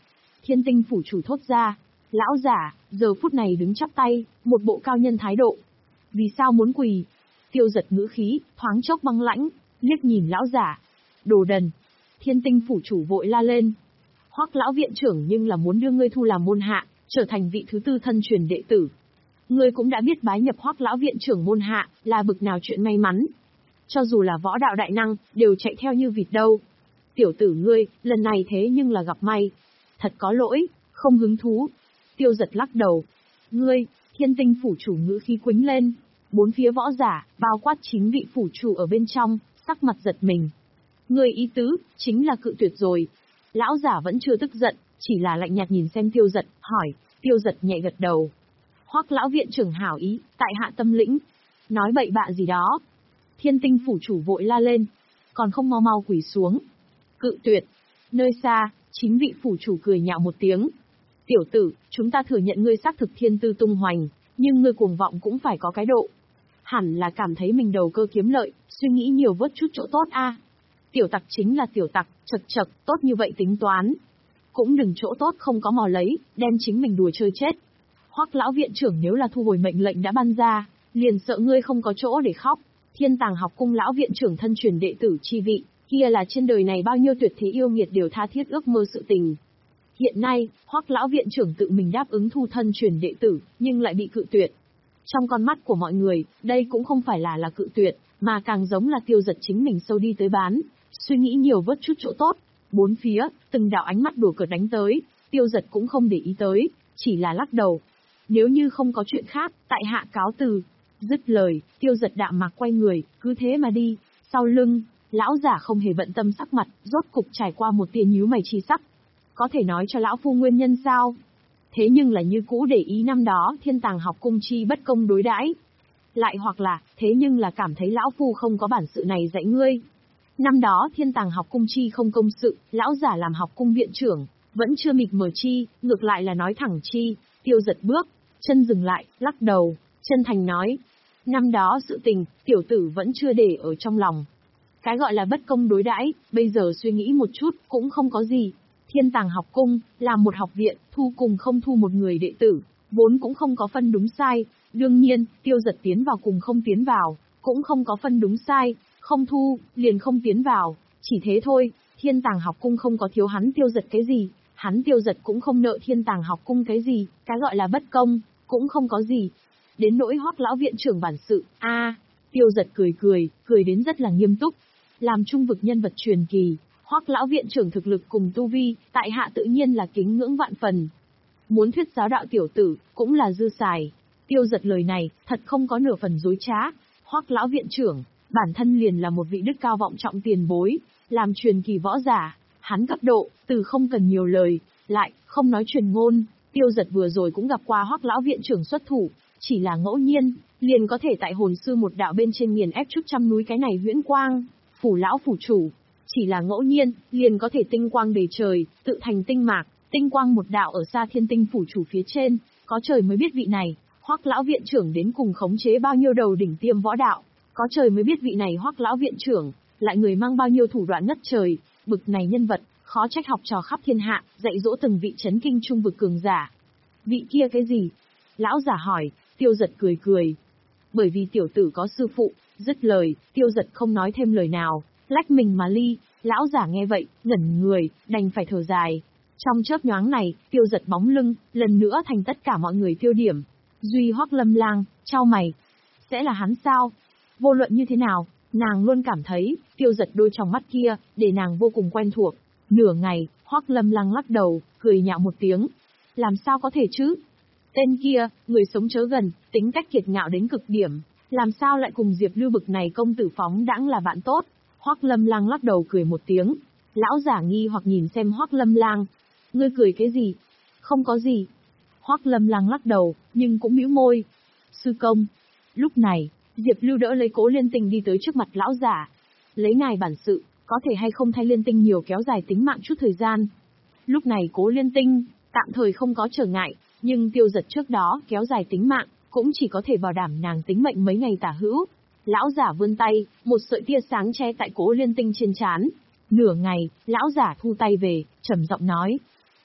Thiên Tinh phủ chủ thốt ra. Lão giả, giờ phút này đứng chắp tay, một bộ cao nhân thái độ. Vì sao muốn quỳ? Tiêu Giật ngữ khí, thoáng chốc băng lãnh, liếc nhìn lão giả. Đồ đần! Thiên Tinh phủ chủ vội la lên. Hoắc lão viện trưởng nhưng là muốn đưa ngươi thu làm môn hạ, trở thành vị thứ tư thân truyền đệ tử. Ngươi cũng đã biết bái nhập Hoắc lão viện trưởng môn hạ, là bực nào chuyện may mắn. Cho dù là võ đạo đại năng, đều chạy theo như vịt đâu. Tiểu tử ngươi, lần này thế nhưng là gặp may. Thật có lỗi, không hứng thú. Tiêu Giật lắc đầu. Ngươi, Thiên Tinh phủ chủ ngữ khí quĩnh lên. Bốn phía võ giả, bao quát chính vị phủ chủ ở bên trong, sắc mặt giật mình. Ngươi ý tứ, chính là cự tuyệt rồi. Lão giả vẫn chưa tức giận, chỉ là lạnh nhạt nhìn xem Tiêu Giật, hỏi. Tiêu Giật nhẹ gật đầu. Hoắc lão viện trưởng hảo ý, tại hạ tâm lĩnh. Nói bậy bạ gì đó. Thiên Tinh phủ chủ vội la lên. Còn không mau mau quỳ xuống. Cự tuyệt. Nơi xa, chính vị phủ chủ cười nhạo một tiếng. Tiểu tử, chúng ta thừa nhận ngươi xác thực thiên tư tung hoành, nhưng ngươi cuồng vọng cũng phải có cái độ. Hẳn là cảm thấy mình đầu cơ kiếm lợi, suy nghĩ nhiều vớt chút chỗ tốt a. Tiểu tặc chính là tiểu tặc, chật chật, tốt như vậy tính toán. Cũng đừng chỗ tốt không có mò lấy, đem chính mình đùa chơi chết. Hoắc lão viện trưởng nếu là thu hồi mệnh lệnh đã ban ra, liền sợ ngươi không có chỗ để khóc. Thiên Tàng học cung lão viện trưởng thân truyền đệ tử chi vị, kia là trên đời này bao nhiêu tuyệt thế yêu nghiệt đều tha thiết ước mơ sự tình. Hiện nay, Hoắc lão viện trưởng tự mình đáp ứng thu thân truyền đệ tử, nhưng lại bị cự tuyệt. Trong con mắt của mọi người, đây cũng không phải là là cự tuyệt, mà càng giống là Tiêu Giật chính mình sâu đi tới bán, suy nghĩ nhiều vớt chút chỗ tốt. Bốn phía, từng đạo ánh mắt đùa cợt đánh tới, Tiêu Giật cũng không để ý tới, chỉ là lắc đầu. Nếu như không có chuyện khác, tại hạ cáo từ. Dứt lời, Tiêu Giật đạm mạc quay người, cứ thế mà đi. Sau lưng, lão giả không hề bận tâm sắc mặt, rốt cục trải qua một tia nhíu mày chi sắc. Có thể nói cho lão phu nguyên nhân sao? Thế nhưng là như cũ để ý năm đó Thiên Tàng học cung chi bất công đối đãi. Lại hoặc là, thế nhưng là cảm thấy lão phu không có bản sự này dạy ngươi. Năm đó Thiên Tàng học cung chi không công sự, lão giả làm học cung viện trưởng, vẫn chưa mịt mờ chi, ngược lại là nói thẳng chi. Tiêu Giật bước, chân dừng lại, lắc đầu, chân thành nói. Năm đó sự tình, tiểu tử vẫn chưa để ở trong lòng. Cái gọi là bất công đối đãi, bây giờ suy nghĩ một chút, cũng không có gì. Thiên Tàng học cung, là một học viện, thu cùng không thu một người đệ tử, vốn cũng không có phân đúng sai. Đương nhiên, Tiêu Giật tiến vào cùng không tiến vào, cũng không có phân đúng sai, không thu, liền không tiến vào, chỉ thế thôi. Thiên Tàng học cung không có thiếu hắn Tiêu Giật cái gì, hắn Tiêu Giật cũng không nợ Thiên Tàng học cung cái gì, cái gọi là bất công, cũng không có gì. Đến nỗi Hoắc lão viện trưởng bản sự, a, à, Tiêu Giật cười cười, cười đến rất là nghiêm túc. Làm trung vực nhân vật truyền kỳ, Hoắc lão viện trưởng thực lực cùng tu vi, tại hạ tự nhiên là kính ngưỡng vạn phần. Muốn thuyết giáo đạo tiểu tử, cũng là dư xài. Tiêu Giật lời này, thật không có nửa phần dối trá. Hoắc lão viện trưởng, bản thân liền là một vị đức cao vọng trọng tiền bối, làm truyền kỳ võ giả, hắn cấp độ, từ không cần nhiều lời, lại, không nói truyền ngôn. Tiêu Giật vừa rồi cũng gặp qua Hoắc lão viện trưởng xuất thủ, chỉ là ngẫu nhiên, liền có thể tại hồn sư một đạo bên trên nghiền ép chút trăm núi cái này huyễn quang, phủ lão phủ chủ. Chỉ là ngẫu nhiên, liền có thể tinh quang đầy trời, tự thành tinh mạc, tinh quang một đạo ở xa Thiên Tinh phủ chủ phía trên, có trời mới biết vị này, Hoắc lão viện trưởng đến cùng khống chế bao nhiêu đầu đỉnh tiêm võ đạo, có trời mới biết vị này Hoắc lão viện trưởng, lại người mang bao nhiêu thủ đoạn ngất trời, bực này nhân vật, khó trách học trò khắp thiên hạ, dạy dỗ từng vị chấn kinh trung vực cường giả. Vị kia cái gì? Lão giả hỏi. Tiêu Giật cười cười. Bởi vì tiểu tử có sư phụ, dứt lời, Tiêu Giật không nói thêm lời nào, lách mình mà ly. Lão giả nghe vậy, ngẩn người, đành phải thở dài. Trong chớp nhoáng này, Tiêu Giật bóng lưng, lần nữa thành tất cả mọi người tiêu điểm. Duy Hoắc Lâm Lang, chau mày. Sẽ là hắn sao? Vô luận như thế nào, nàng luôn cảm thấy, Tiêu Giật đôi trong mắt kia, để nàng vô cùng quen thuộc. Nửa ngày, Hoắc Lâm Lang lắc đầu, cười nhạo một tiếng. Làm sao có thể chứ? Tên kia, người sống chớ gần, tính cách kiệt ngạo đến cực điểm, làm sao lại cùng Diệp Lưu bực này công tử phóng đãng là bạn tốt? Hoắc Lâm Lang lắc đầu cười một tiếng. Lão giả nghi hoặc nhìn xem Hoắc Lâm Lang. Ngươi cười cái gì? Không có gì. Hoắc Lâm Lang lắc đầu, nhưng cũng bĩu môi. Sư công. Lúc này, Diệp Lưu đỡ lấy Cố Liên Tinh đi tới trước mặt lão giả. Lấy ngài bản sự, có thể hay không thay Liên Tinh nhiều kéo dài tính mạng chút thời gian. Lúc này Cố Liên Tinh, tạm thời không có trở ngại, nhưng Tiêu Giật trước đó kéo dài tính mạng, cũng chỉ có thể bảo đảm nàng tính mệnh mấy ngày tả hữu. Lão giả vươn tay, một sợi tia sáng che tại Cố Liên Tinh trên trán. Nửa ngày, lão giả thu tay về, trầm giọng nói.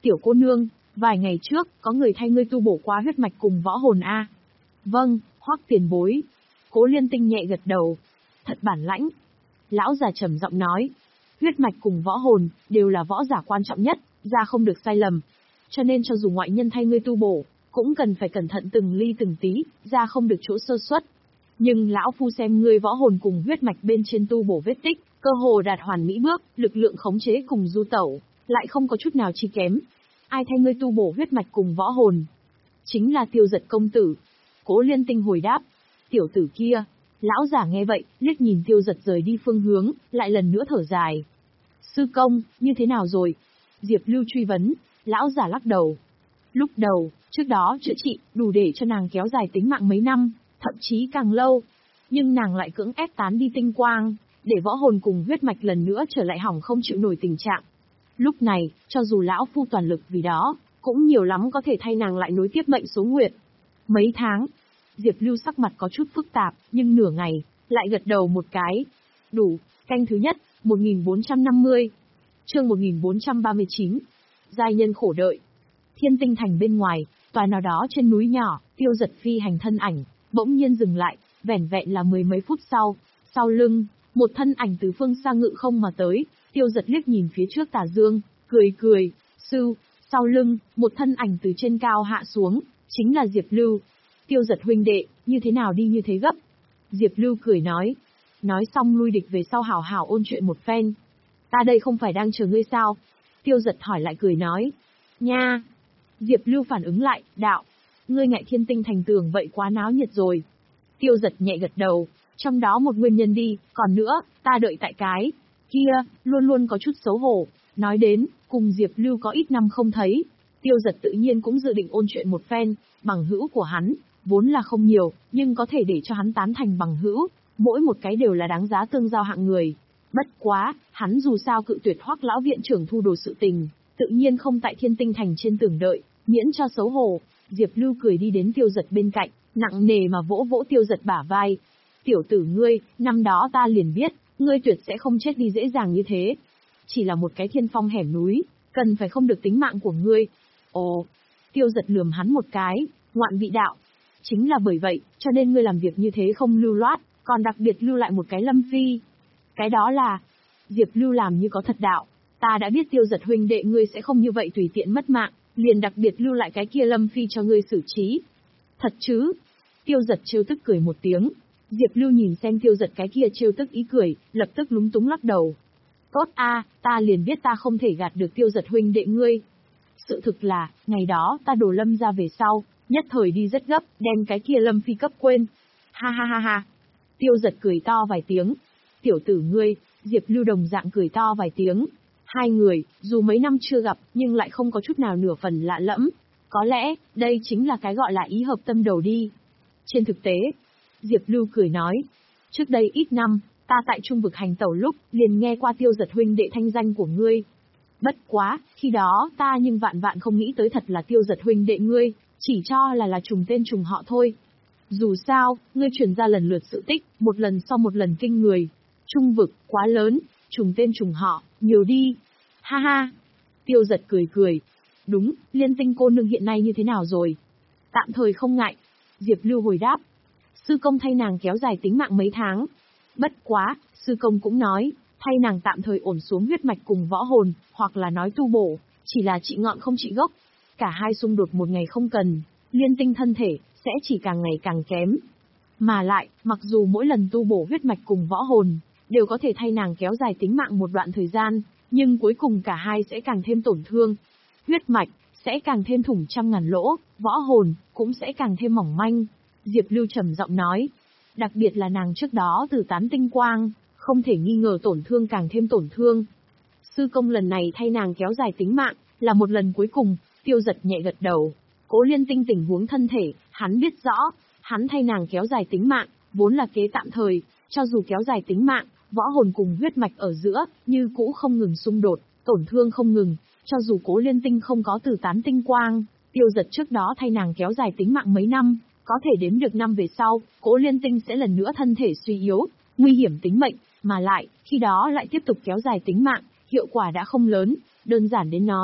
Tiểu cô nương, vài ngày trước, có người thay ngươi tu bổ qua huyết mạch cùng võ hồn a? Vâng, Hoắc tiền bối. Cố Liên Tinh nhẹ gật đầu. Thật bản lãnh. Lão già trầm giọng nói. Huyết mạch cùng võ hồn, đều là võ giả quan trọng nhất, ra không được sai lầm. Cho nên cho dù ngoại nhân thay ngươi tu bổ, cũng cần phải cẩn thận từng ly từng tí, ra không được chỗ sơ suất. Nhưng lão phu xem ngươi võ hồn cùng huyết mạch bên trên tu bổ vết tích, cơ hồ đạt hoàn mỹ bước, lực lượng khống chế cùng du tẩu, lại không có chút nào chi kém. Ai thay ngươi tu bổ huyết mạch cùng võ hồn? Chính là Tiêu Dật công tử. Cố Liên Tinh hồi đáp. Tiểu tử kia. Lão giả nghe vậy, liếc nhìn Tiêu Dật rời đi phương hướng, lại lần nữa thở dài. Sư công, như thế nào rồi? Diệp Lưu truy vấn. Lão giả lắc đầu. Lúc đầu, trước đó chữa trị, đủ để cho nàng kéo dài tính mạng mấy năm, thậm chí càng lâu. Nhưng nàng lại cưỡng ép tán đi tinh quang, để võ hồn cùng huyết mạch lần nữa trở lại hỏng không chịu nổi tình trạng. Lúc này, cho dù lão phu toàn lực vì đó, cũng nhiều lắm có thể thay nàng lại nối tiếp mệnh số nguyệt. Mấy tháng, Diệp Lưu sắc mặt có chút phức tạp, nhưng nửa ngày, lại gật đầu một cái. Đủ, canh thứ nhất, một nghìn bốn trăm năm mươi. Chương một nghìn bốn trăm ba mươi chín. Giai nhân khổ đợi. Thiên Tinh Thành bên ngoài, tòa nào đó trên núi nhỏ, Tiêu Dật phi hành thân ảnh, bỗng nhiên dừng lại, vẻn vẹn là mười mấy phút sau. Sau lưng, một thân ảnh từ phương xa ngự không mà tới, Tiêu Dật liếc nhìn phía trước Tà Dương, cười cười, sư, sau lưng, một thân ảnh từ trên cao hạ xuống, chính là Diệp Lưu. Tiêu Dật huynh đệ, như thế nào đi như thế gấp? Diệp Lưu cười nói. Nói xong lui địch về sau hảo hảo ôn chuyện một phen. Ta đây không phải đang chờ ngươi sao? Tiêu Dật hỏi lại cười nói. Nha! Diệp Lưu phản ứng lại, đạo. Ngươi ngại Thiên Tinh Thành tường vậy quá náo nhiệt rồi. Tiêu Dật nhẹ gật đầu, trong đó một nguyên nhân đi, còn nữa, ta đợi tại cái kia, luôn luôn có chút xấu hổ. Nói đến, cùng Diệp Lưu có ít năm không thấy, Tiêu Dật tự nhiên cũng dự định ôn chuyện một phen, bằng hữu của hắn, vốn là không nhiều, nhưng có thể để cho hắn tán thành bằng hữu, mỗi một cái đều là đáng giá tương giao hạng người. Bất quá, hắn dù sao cự tuyệt Hoắc lão viện trưởng thu đồ sự tình, tự nhiên không tại Thiên Tinh Thành trên tường đợi, miễn cho xấu hổ. Diệp Lưu cười đi đến Tiêu Dật bên cạnh, nặng nề mà vỗ vỗ Tiêu Dật bả vai. Tiểu tử ngươi, năm đó ta liền biết, ngươi tuyệt sẽ không chết đi dễ dàng như thế. Chỉ là một cái thiên phong hẻm núi, cần phải không được tính mạng của ngươi. Ồ, Tiêu Dật lườm hắn một cái, ngoạn vị đạo. Chính là bởi vậy, cho nên ngươi làm việc như thế không lưu loát, còn đặc biệt lưu lại một cái Lâm Phi. Cái đó là, Diệp Lưu làm như có thật đạo. Ta đã biết Tiêu Dật huynh đệ ngươi sẽ không như vậy tùy tiện mất mạng, liền đặc biệt lưu lại cái kia Lâm Phi cho ngươi xử trí. Thật chứ? Tiêu Dật trêu tức cười một tiếng. Diệp Lưu nhìn xem Tiêu Dật cái kia trêu tức ý cười, lập tức lúng túng lắc đầu. Tốt a, ta liền biết ta không thể gạt được Tiêu Dật huynh đệ ngươi. Sự thực là, ngày đó ta đổ Lâm ra về sau, nhất thời đi rất gấp, đem cái kia Lâm Phi cấp quên. Ha ha ha ha. Tiêu Dật cười to vài tiếng. Tiểu tử ngươi, Diệp Lưu đồng dạng cười to vài tiếng. Hai người, dù mấy năm chưa gặp, nhưng lại không có chút nào nửa phần lạ lẫm. Có lẽ, đây chính là cái gọi là ý hợp tâm đầu đi. Trên thực tế, Diệp Lưu cười nói. Trước đây ít năm, ta tại Trung vực hành tẩu lúc, liền nghe qua Tiêu Dật huynh đệ thanh danh của ngươi. Bất quá, khi đó ta nhưng vạn vạn không nghĩ tới thật là Tiêu Dật huynh đệ ngươi, chỉ cho là là trùng tên trùng họ thôi. Dù sao, ngươi truyền ra lần lượt sự tích, một lần sau một lần kinh người. Trung vực, quá lớn, trùng tên trùng họ, nhiều đi. Ha ha. Tiêu Dật cười cười. Đúng, Liên Tinh cô nương hiện nay như thế nào rồi? Tạm thời không ngại. Diệp Lưu hồi đáp. Sư công thay nàng kéo dài tính mạng mấy tháng. Bất quá, sư công cũng nói, thay nàng tạm thời ổn xuống huyết mạch cùng võ hồn, hoặc là nói tu bổ, chỉ là trị ngọn không trị gốc. Cả hai xung đột một ngày không cần, Liên Tinh thân thể, sẽ chỉ càng ngày càng kém. Mà lại, mặc dù mỗi lần tu bổ huyết mạch cùng võ hồn, đều có thể thay nàng kéo dài tính mạng một đoạn thời gian, nhưng cuối cùng cả hai sẽ càng thêm tổn thương. Huyết mạch, sẽ càng thêm thủng trăm ngàn lỗ, võ hồn, cũng sẽ càng thêm mỏng manh. Diệp Lưu trầm giọng nói. Đặc biệt là nàng trước đó từ tán tinh quang, không thể nghi ngờ tổn thương càng thêm tổn thương. Sư công lần này thay nàng kéo dài tính mạng, là một lần cuối cùng. Tiêu Dật nhẹ gật đầu. Cố Liên Tinh tình huống thân thể, hắn biết rõ, hắn thay nàng kéo dài tính mạng, vốn là kế tạm thời, cho dù kéo dài tính mạng, võ hồn cùng huyết mạch ở giữa, như cũ không ngừng xung đột, tổn thương không ngừng, cho dù Cố Liên Tinh không có từ tán tinh quang, Tiêu Dật trước đó thay nàng kéo dài tính mạng mấy năm, có thể đếm được năm về sau, Cố Liên Tinh sẽ lần nữa thân thể suy yếu, nguy hiểm tính mệnh, mà lại, khi đó lại tiếp tục kéo dài tính mạng, hiệu quả đã không lớn, đơn giản đến nói,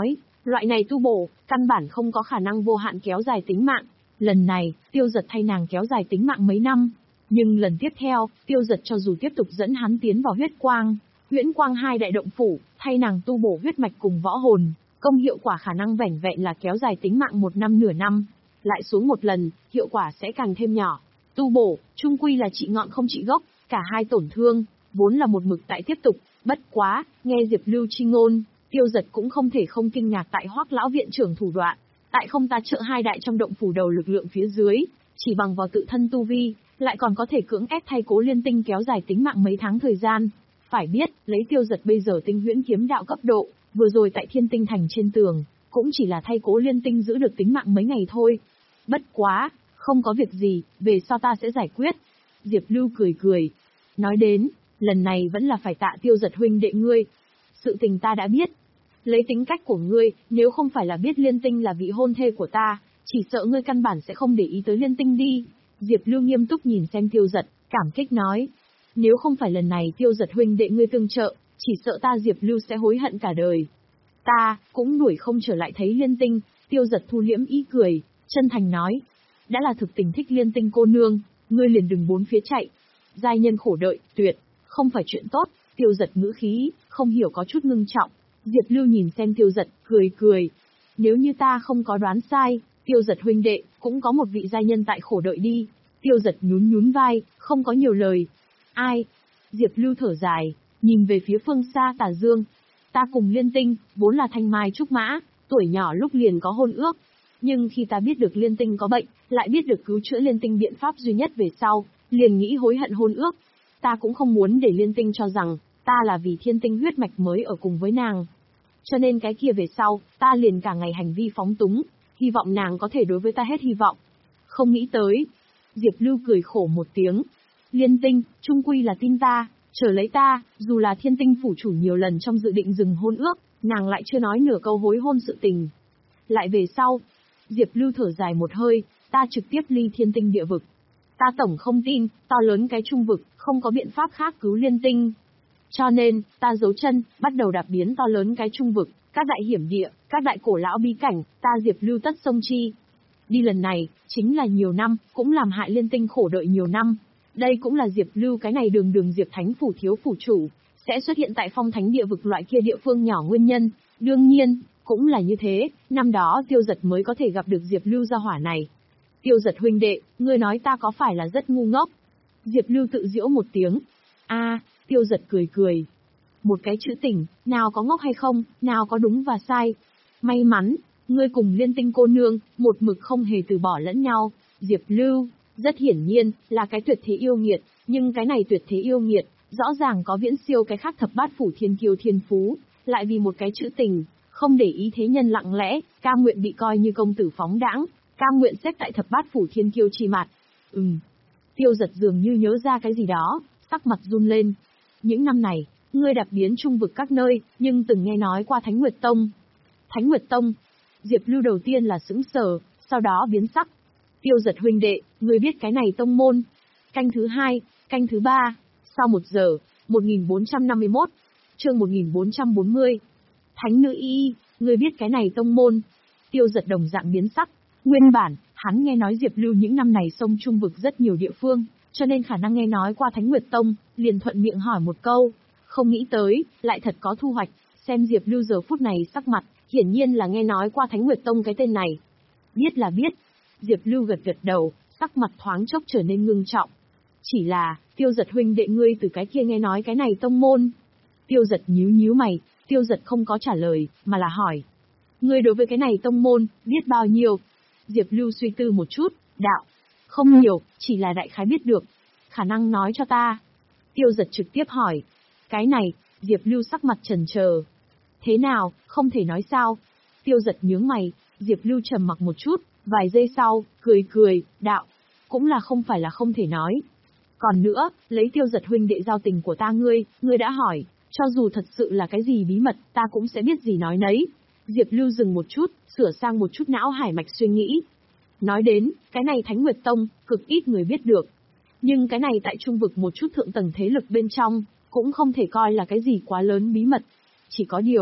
Loại này tu bổ, căn bản không có khả năng vô hạn kéo dài tính mạng. Lần này, Tiêu Dật thay nàng kéo dài tính mạng mấy năm. Nhưng lần tiếp theo, Tiêu Dật cho dù tiếp tục dẫn hắn tiến vào huyết quang, huyễn quang hai đại động phủ, thay nàng tu bổ huyết mạch cùng võ hồn, công hiệu quả khả năng vẻn vẹn là kéo dài tính mạng một năm nửa năm. Lại xuống một lần, hiệu quả sẽ càng thêm nhỏ. Tu bổ, chung quy là trị ngọn không trị gốc, cả hai tổn thương, vốn là một mực tại tiếp tục. Bất quá, nghe Diệp Lưu chi ngôn, Tiêu Dật cũng không thể không kinh ngạc tại Hoắc lão viện trưởng thủ đoạn. Tại không ta trợ hai đại trong động phủ đầu lực lượng phía dưới, chỉ bằng vào tự thân tu vi, lại còn có thể cưỡng ép thay Cố Liên Tinh kéo dài tính mạng mấy tháng thời gian. Phải biết, lấy Tiêu Dật bây giờ tinh huyễn kiếm đạo cấp độ, vừa rồi tại Thiên Tinh Thành trên tường, cũng chỉ là thay Cố Liên Tinh giữ được tính mạng mấy ngày thôi. Bất quá, không có việc gì, về sau ta sẽ giải quyết. Diệp Lưu cười cười. Nói đến, lần này vẫn là phải tạ Tiêu Dật huynh đệ ngươi. Sự tình ta đã biết. Lấy tính cách của ngươi, nếu không phải là biết Liên Tinh là vị hôn thê của ta, chỉ sợ ngươi căn bản sẽ không để ý tới Liên Tinh đi. Diệp Lưu nghiêm túc nhìn xem Tiêu Dật, cảm kích nói. Nếu không phải lần này Tiêu Dật huynh đệ ngươi tương trợ, chỉ sợ ta Diệp Lưu sẽ hối hận cả đời. Ta, cũng đuổi không trở lại thấy Liên Tinh. Tiêu Dật thu liễm ý cười, chân thành nói. Đã là thực tình thích Liên Tinh cô nương, ngươi liền đừng bốn phía chạy. Giai nhân khổ đợi, tuyệt, không phải chuyện tốt. Tiêu Dật ngữ khí, không hiểu có chút ngưng trọng. Diệp Lưu nhìn xem Tiêu Dật, cười cười. Nếu như ta không có đoán sai, Tiêu Dật huynh đệ, cũng có một vị giai nhân tại khổ đợi đi. Tiêu Dật nhún nhún vai, không có nhiều lời. Ai? Diệp Lưu thở dài, nhìn về phía phương xa Tà Dương. Ta cùng Liên Tinh, vốn là thanh mai trúc mã, tuổi nhỏ lúc liền có hôn ước. Nhưng khi ta biết được Liên Tinh có bệnh, lại biết được cứu chữa Liên Tinh biện pháp duy nhất về sau, liền nghĩ hối hận hôn ước. Ta cũng không muốn để Liên Tinh cho rằng, ta là vì thiên tinh huyết mạch mới ở cùng với nàng. Cho nên cái kia về sau, ta liền cả ngày hành vi phóng túng, hy vọng nàng có thể đối với ta hết hy vọng. Không nghĩ tới. Diệp Lưu cười khổ một tiếng. Liên Tinh, trung quy là tin ta, chờ lấy ta, dù là thiên tinh phủ chủ nhiều lần trong dự định dừng hôn ước, nàng lại chưa nói nửa câu hối hôn sự tình. Lại về sau, Diệp Lưu thở dài một hơi, ta trực tiếp ly thiên tinh địa vực. Ta tổng không tin, to lớn cái trung vực, không có biện pháp khác cứu Liên Tinh. Cho nên, ta giấu chân, bắt đầu đạp biến to lớn cái trung vực, các đại hiểm địa, các đại cổ lão bí cảnh, ta Diệp Lưu tất sông chi. Đi lần này, chính là nhiều năm, cũng làm hại Liên Tinh khổ đợi nhiều năm. Đây cũng là Diệp Lưu cái này đường đường Diệp Thánh phủ thiếu phủ chủ, sẽ xuất hiện tại phong thánh địa vực loại kia địa phương nhỏ nguyên nhân. Đương nhiên, cũng là như thế, năm đó Tiêu Dật mới có thể gặp được Diệp Lưu gia hỏa này. Tiêu Dật huynh đệ, ngươi nói ta có phải là rất ngu ngốc? Diệp Lưu tự giễu một tiếng. A, Tiêu Dật cười cười. Một cái chữ tình, nào có ngốc hay không, nào có đúng và sai. May mắn, ngươi cùng Liên Tinh cô nương, một mực không hề từ bỏ lẫn nhau. Diệp Lưu, rất hiển nhiên, là cái tuyệt thế yêu nghiệt, nhưng cái này tuyệt thế yêu nghiệt, rõ ràng có viễn siêu cái khác thập bát phủ thiên kiêu thiên phú, lại vì một cái chữ tình, không để ý thế nhân lặng lẽ, cam nguyện bị coi như công tử phóng đãng, cam nguyện xếp tại thập bát phủ thiên kiêu chi mặt. Ừm. Tiêu Dật dường như nhớ ra cái gì đó, sắc mặt run lên. Những năm này, ngươi đạp biến trung vực các nơi, nhưng từng nghe nói qua Thánh Nguyệt Tông. Thánh Nguyệt Tông. Diệp Lưu đầu tiên là sững sờ, sau đó biến sắc. Tiêu Dật huynh đệ, ngươi biết cái này tông môn. Canh thứ hai, canh thứ ba, sau một giờ, một nghìn bốn trăm năm mươi mốt, chương một nghìn bốn trăm bốn mươi. Thánh nữ y, ngươi biết cái này tông môn. Tiêu Dật đồng dạng biến sắc. Nguyên bản, hắn nghe nói Diệp Lưu những năm này sông trung vực rất nhiều địa phương, cho nên khả năng nghe nói qua Thánh Nguyệt Tông, liền thuận miệng hỏi một câu. Không nghĩ tới, lại thật có thu hoạch, xem Diệp Lưu giờ phút này sắc mặt, hiển nhiên là nghe nói qua Thánh Nguyệt Tông cái tên này. Biết là biết. Diệp Lưu gật gật đầu, sắc mặt thoáng chốc trở nên ngưng trọng. Chỉ là, Tiêu Dật huynh đệ ngươi từ cái kia nghe nói cái này tông môn. Tiêu Dật nhíu nhíu mày, Tiêu Dật không có trả lời, mà là hỏi. Ngươi đối với cái này tông môn, biết bao nhiêu? Diệp Lưu suy tư một chút, đạo. Không nhiều, chỉ là đại khái biết được. Khả năng nói cho ta. Tiêu Dật trực tiếp hỏi. Cái này, Diệp Lưu sắc mặt chần chờ. Thế nào, không thể nói sao? Tiêu Dật nhướng mày, Diệp Lưu trầm mặc một chút, vài giây sau, cười cười, đạo. Cũng là không phải là không thể nói. Còn nữa, lấy Tiêu Dật huynh đệ giao tình của ta ngươi, ngươi đã hỏi, cho dù thật sự là cái gì bí mật, ta cũng sẽ biết gì nói nấy. Diệp Lưu dừng một chút, sửa sang một chút não hải mạch suy nghĩ. Nói đến, cái này Thánh Nguyệt Tông, cực ít người biết được. Nhưng cái này tại trung vực một chút thượng tầng thế lực bên trong, cũng không thể coi là cái gì quá lớn bí mật. Chỉ có điều,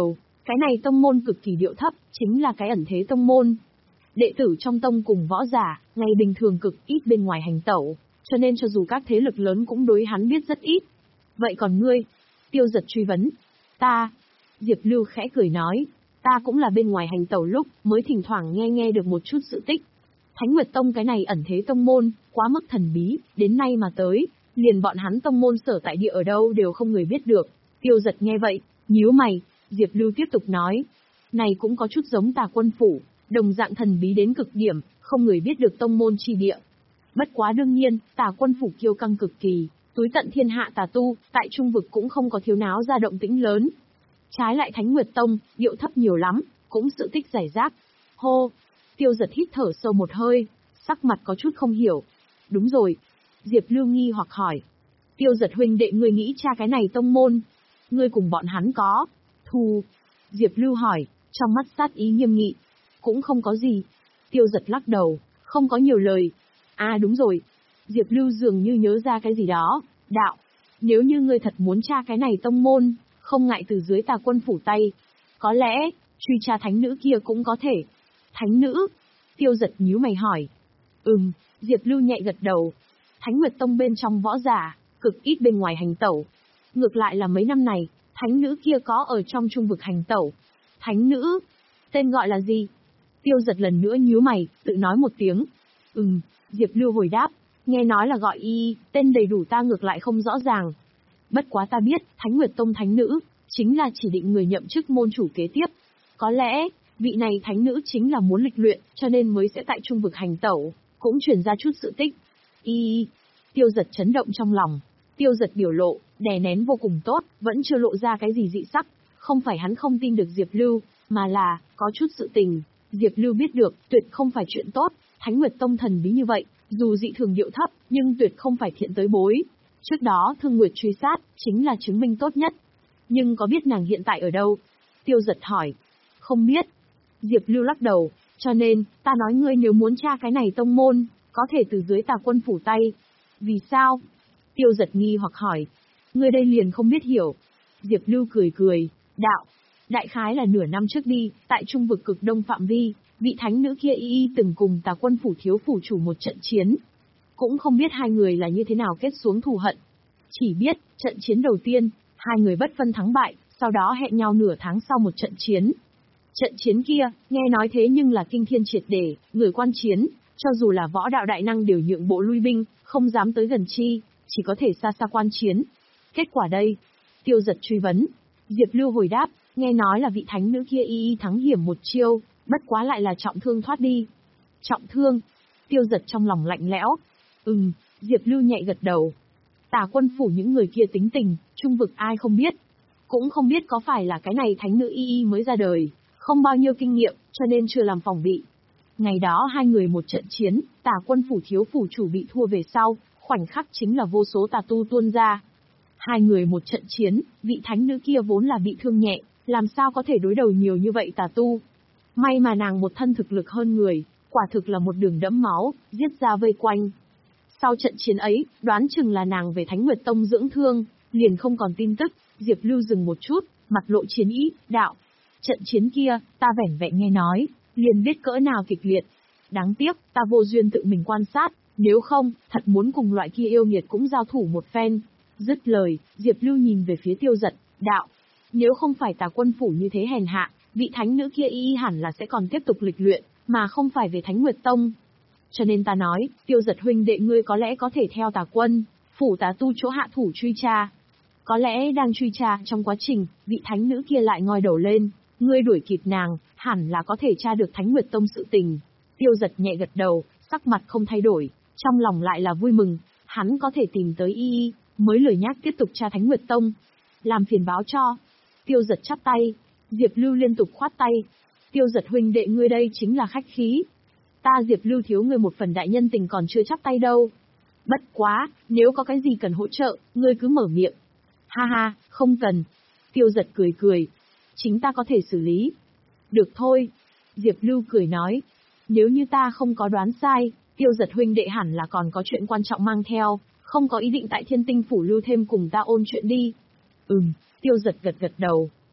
Cái này tông môn cực kỳ điệu thấp, chính là cái ẩn thế tông môn. Đệ tử trong tông cùng võ giả, ngày bình thường cực ít bên ngoài hành tẩu, cho nên cho dù các thế lực lớn cũng đối hắn biết rất ít. Vậy còn ngươi? Tiêu Giật truy vấn. Ta. Diệp Lưu khẽ cười nói. Ta cũng là bên ngoài hành tẩu lúc, mới thỉnh thoảng nghe nghe được một chút sự tích. Thánh Nguyệt Tông cái này ẩn thế tông môn, quá mức thần bí, đến nay mà tới, liền bọn hắn tông môn sở tại địa ở đâu đều không người biết được. Tiêu Giật nghe vậy, nhíu mày, Diệp Lưu tiếp tục nói. Này cũng có chút giống Tà Quân Phủ, đồng dạng thần bí đến cực điểm, không người biết được tông môn chi địa. Bất quá đương nhiên, Tà Quân Phủ kiêu căng cực kỳ, túi tận thiên hạ tà tu, tại trung vực cũng không có thiếu náo ra động tĩnh lớn. Trái lại Thánh Nguyệt Tông, điệu thấp nhiều lắm, cũng sự tích giải rác. Hô! Tiêu Giật hít thở sâu một hơi, sắc mặt có chút không hiểu. Đúng rồi. Diệp Lưu nghi hoặc hỏi. Tiêu Giật huynh đệ ngươi nghĩ tra cái này tông môn. Ngươi cùng bọn hắn có thù? Diệp Lưu hỏi, trong mắt sát ý nghiêm nghị. Cũng không có gì. Tiêu Giật lắc đầu, không có nhiều lời. À đúng rồi. Diệp Lưu dường như nhớ ra cái gì đó. Đạo, nếu như ngươi thật muốn tra cái này tông môn, không ngại từ dưới Tà Quân Phủ tay. Có lẽ, truy tra thánh nữ kia cũng có thể. Thánh nữ? Tiêu Giật nhíu mày hỏi. Ừm, Diệp Lưu nhẹ gật đầu. Thánh Nguyệt Tông bên trong võ giả, cực ít bên ngoài hành tẩu. Ngược lại là mấy năm này, thánh nữ kia có ở trong trung vực hành tẩu. Thánh nữ? Tên gọi là gì? Tiêu Giật lần nữa nhíu mày, tự nói một tiếng. Ừm, Diệp Lưu hồi đáp. Nghe nói là gọi y, tên đầy đủ ta ngược lại không rõ ràng. Bất quá ta biết, Thánh Nguyệt Tông thánh nữ, chính là chỉ định người nhậm chức môn chủ kế tiếp. Có lẽ, vị này thánh nữ chính là muốn lịch luyện, cho nên mới sẽ tại trung vực hành tẩu, cũng truyền ra chút sự tích. Y, Tiêu Giật chấn động trong lòng. Tiêu Giật biểu lộ, đè nén vô cùng tốt, vẫn chưa lộ ra cái gì dị sắc. Không phải hắn không tin được Diệp Lưu, mà là, có chút sự tình. Diệp Lưu biết được, tuyệt không phải chuyện tốt. Thánh Nguyệt Tông thần bí như vậy, dù dị thường điệu thấp, nhưng tuyệt không phải thiện tới bối. Trước đó Thương Nguyệt truy sát, chính là chứng minh tốt nhất. Nhưng có biết nàng hiện tại ở đâu? Tiêu Giật hỏi. Không biết. Diệp Lưu lắc đầu, cho nên, ta nói ngươi nếu muốn tra cái này tông môn, có thể từ dưới Tà Quân Phủ tay. Vì sao? Tiêu Giật nghi hoặc hỏi. Ngươi đây liền không biết hiểu. Diệp Lưu cười cười, đạo. Đại khái là nửa năm trước đi, tại trung vực cực đông phạm vi, vị thánh nữ kia y y từng cùng Tà Quân Phủ thiếu phủ chủ một trận chiến. Cũng không biết hai người là như thế nào kết xuống thù hận. Chỉ biết, trận chiến đầu tiên, hai người bất phân thắng bại, sau đó hẹn nhau nửa tháng sau một trận chiến. Trận chiến kia, nghe nói thế nhưng là kinh thiên triệt để, người quan chiến, cho dù là võ đạo đại năng đều nhượng bộ lui binh, không dám tới gần chi, chỉ có thể xa xa quan chiến. Kết quả đây, Tiêu Giật truy vấn. Diệp Lưu hồi đáp, nghe nói là vị thánh nữ kia y y thắng hiểm một chiêu, bất quá lại là trọng thương thoát đi. Trọng thương? Tiêu Giật trong lòng lạnh lẽo. Ừm, Diệp Lưu nhẹ gật đầu. Tà Quân Phủ những người kia tính tình, trung vực ai không biết. Cũng không biết có phải là cái này thánh nữ y y mới ra đời, không bao nhiêu kinh nghiệm, cho nên chưa làm phòng bị. Ngày đó hai người một trận chiến, Tà Quân Phủ thiếu phủ chủ bị thua về sau, khoảnh khắc chính là vô số tà tu tuôn ra. Hai người một trận chiến, vị thánh nữ kia vốn là bị thương nhẹ, làm sao có thể đối đầu nhiều như vậy tà tu. May mà nàng một thân thực lực hơn người, quả thực là một đường đẫm máu, giết ra vây quanh. Sau trận chiến ấy, đoán chừng là nàng về Thánh Nguyệt Tông dưỡng thương, liền không còn tin tức. Diệp Lưu dừng một chút, mặt lộ chiến ý, đạo. Trận chiến kia, ta vẻn vẹn nghe nói, liền biết cỡ nào kịch liệt. Đáng tiếc, ta vô duyên tự mình quan sát, nếu không, thật muốn cùng loại kia yêu nghiệt cũng giao thủ một phen. Dứt lời, Diệp Lưu nhìn về phía Tiêu Giật, đạo. Nếu không phải Tà Quân Phủ như thế hèn hạ, vị thánh nữ kia y hẳn là sẽ còn tiếp tục lịch luyện, mà không phải về Thánh Nguyệt Tông. Cho nên ta nói, Tiêu Giật huynh đệ ngươi có lẽ có thể theo Tà Quân Phủ tà tu chỗ hạ thủ truy tra. Có lẽ đang truy tra trong quá trình, vị thánh nữ kia lại ngoi đầu lên, ngươi đuổi kịp nàng, hẳn là có thể tra được Thánh Nguyệt Tông sự tình. Tiêu Giật nhẹ gật đầu, sắc mặt không thay đổi, trong lòng lại là vui mừng, hắn có thể tìm tới y y, mới lười nhác tiếp tục tra Thánh Nguyệt Tông. Làm phiền báo cho. Tiêu Giật chắp tay, Diệp Lưu liên tục khoát tay. Tiêu Giật huynh đệ ngươi đây chính là khách khí. Ta Diệp Lưu thiếu ngươi một phần đại nhân tình còn chưa chắp tay đâu. Bất quá, nếu có cái gì cần hỗ trợ, ngươi cứ mở miệng. Ha ha, không cần. Tiêu Giật cười cười. Chính ta có thể xử lý. Được thôi. Diệp Lưu cười nói. Nếu như ta không có đoán sai, Tiêu Giật huynh đệ hẳn là còn có chuyện quan trọng mang theo, không có ý định tại Thiên Tinh Phủ lưu thêm cùng ta ôn chuyện đi. Ừm, Tiêu Giật gật gật đầu.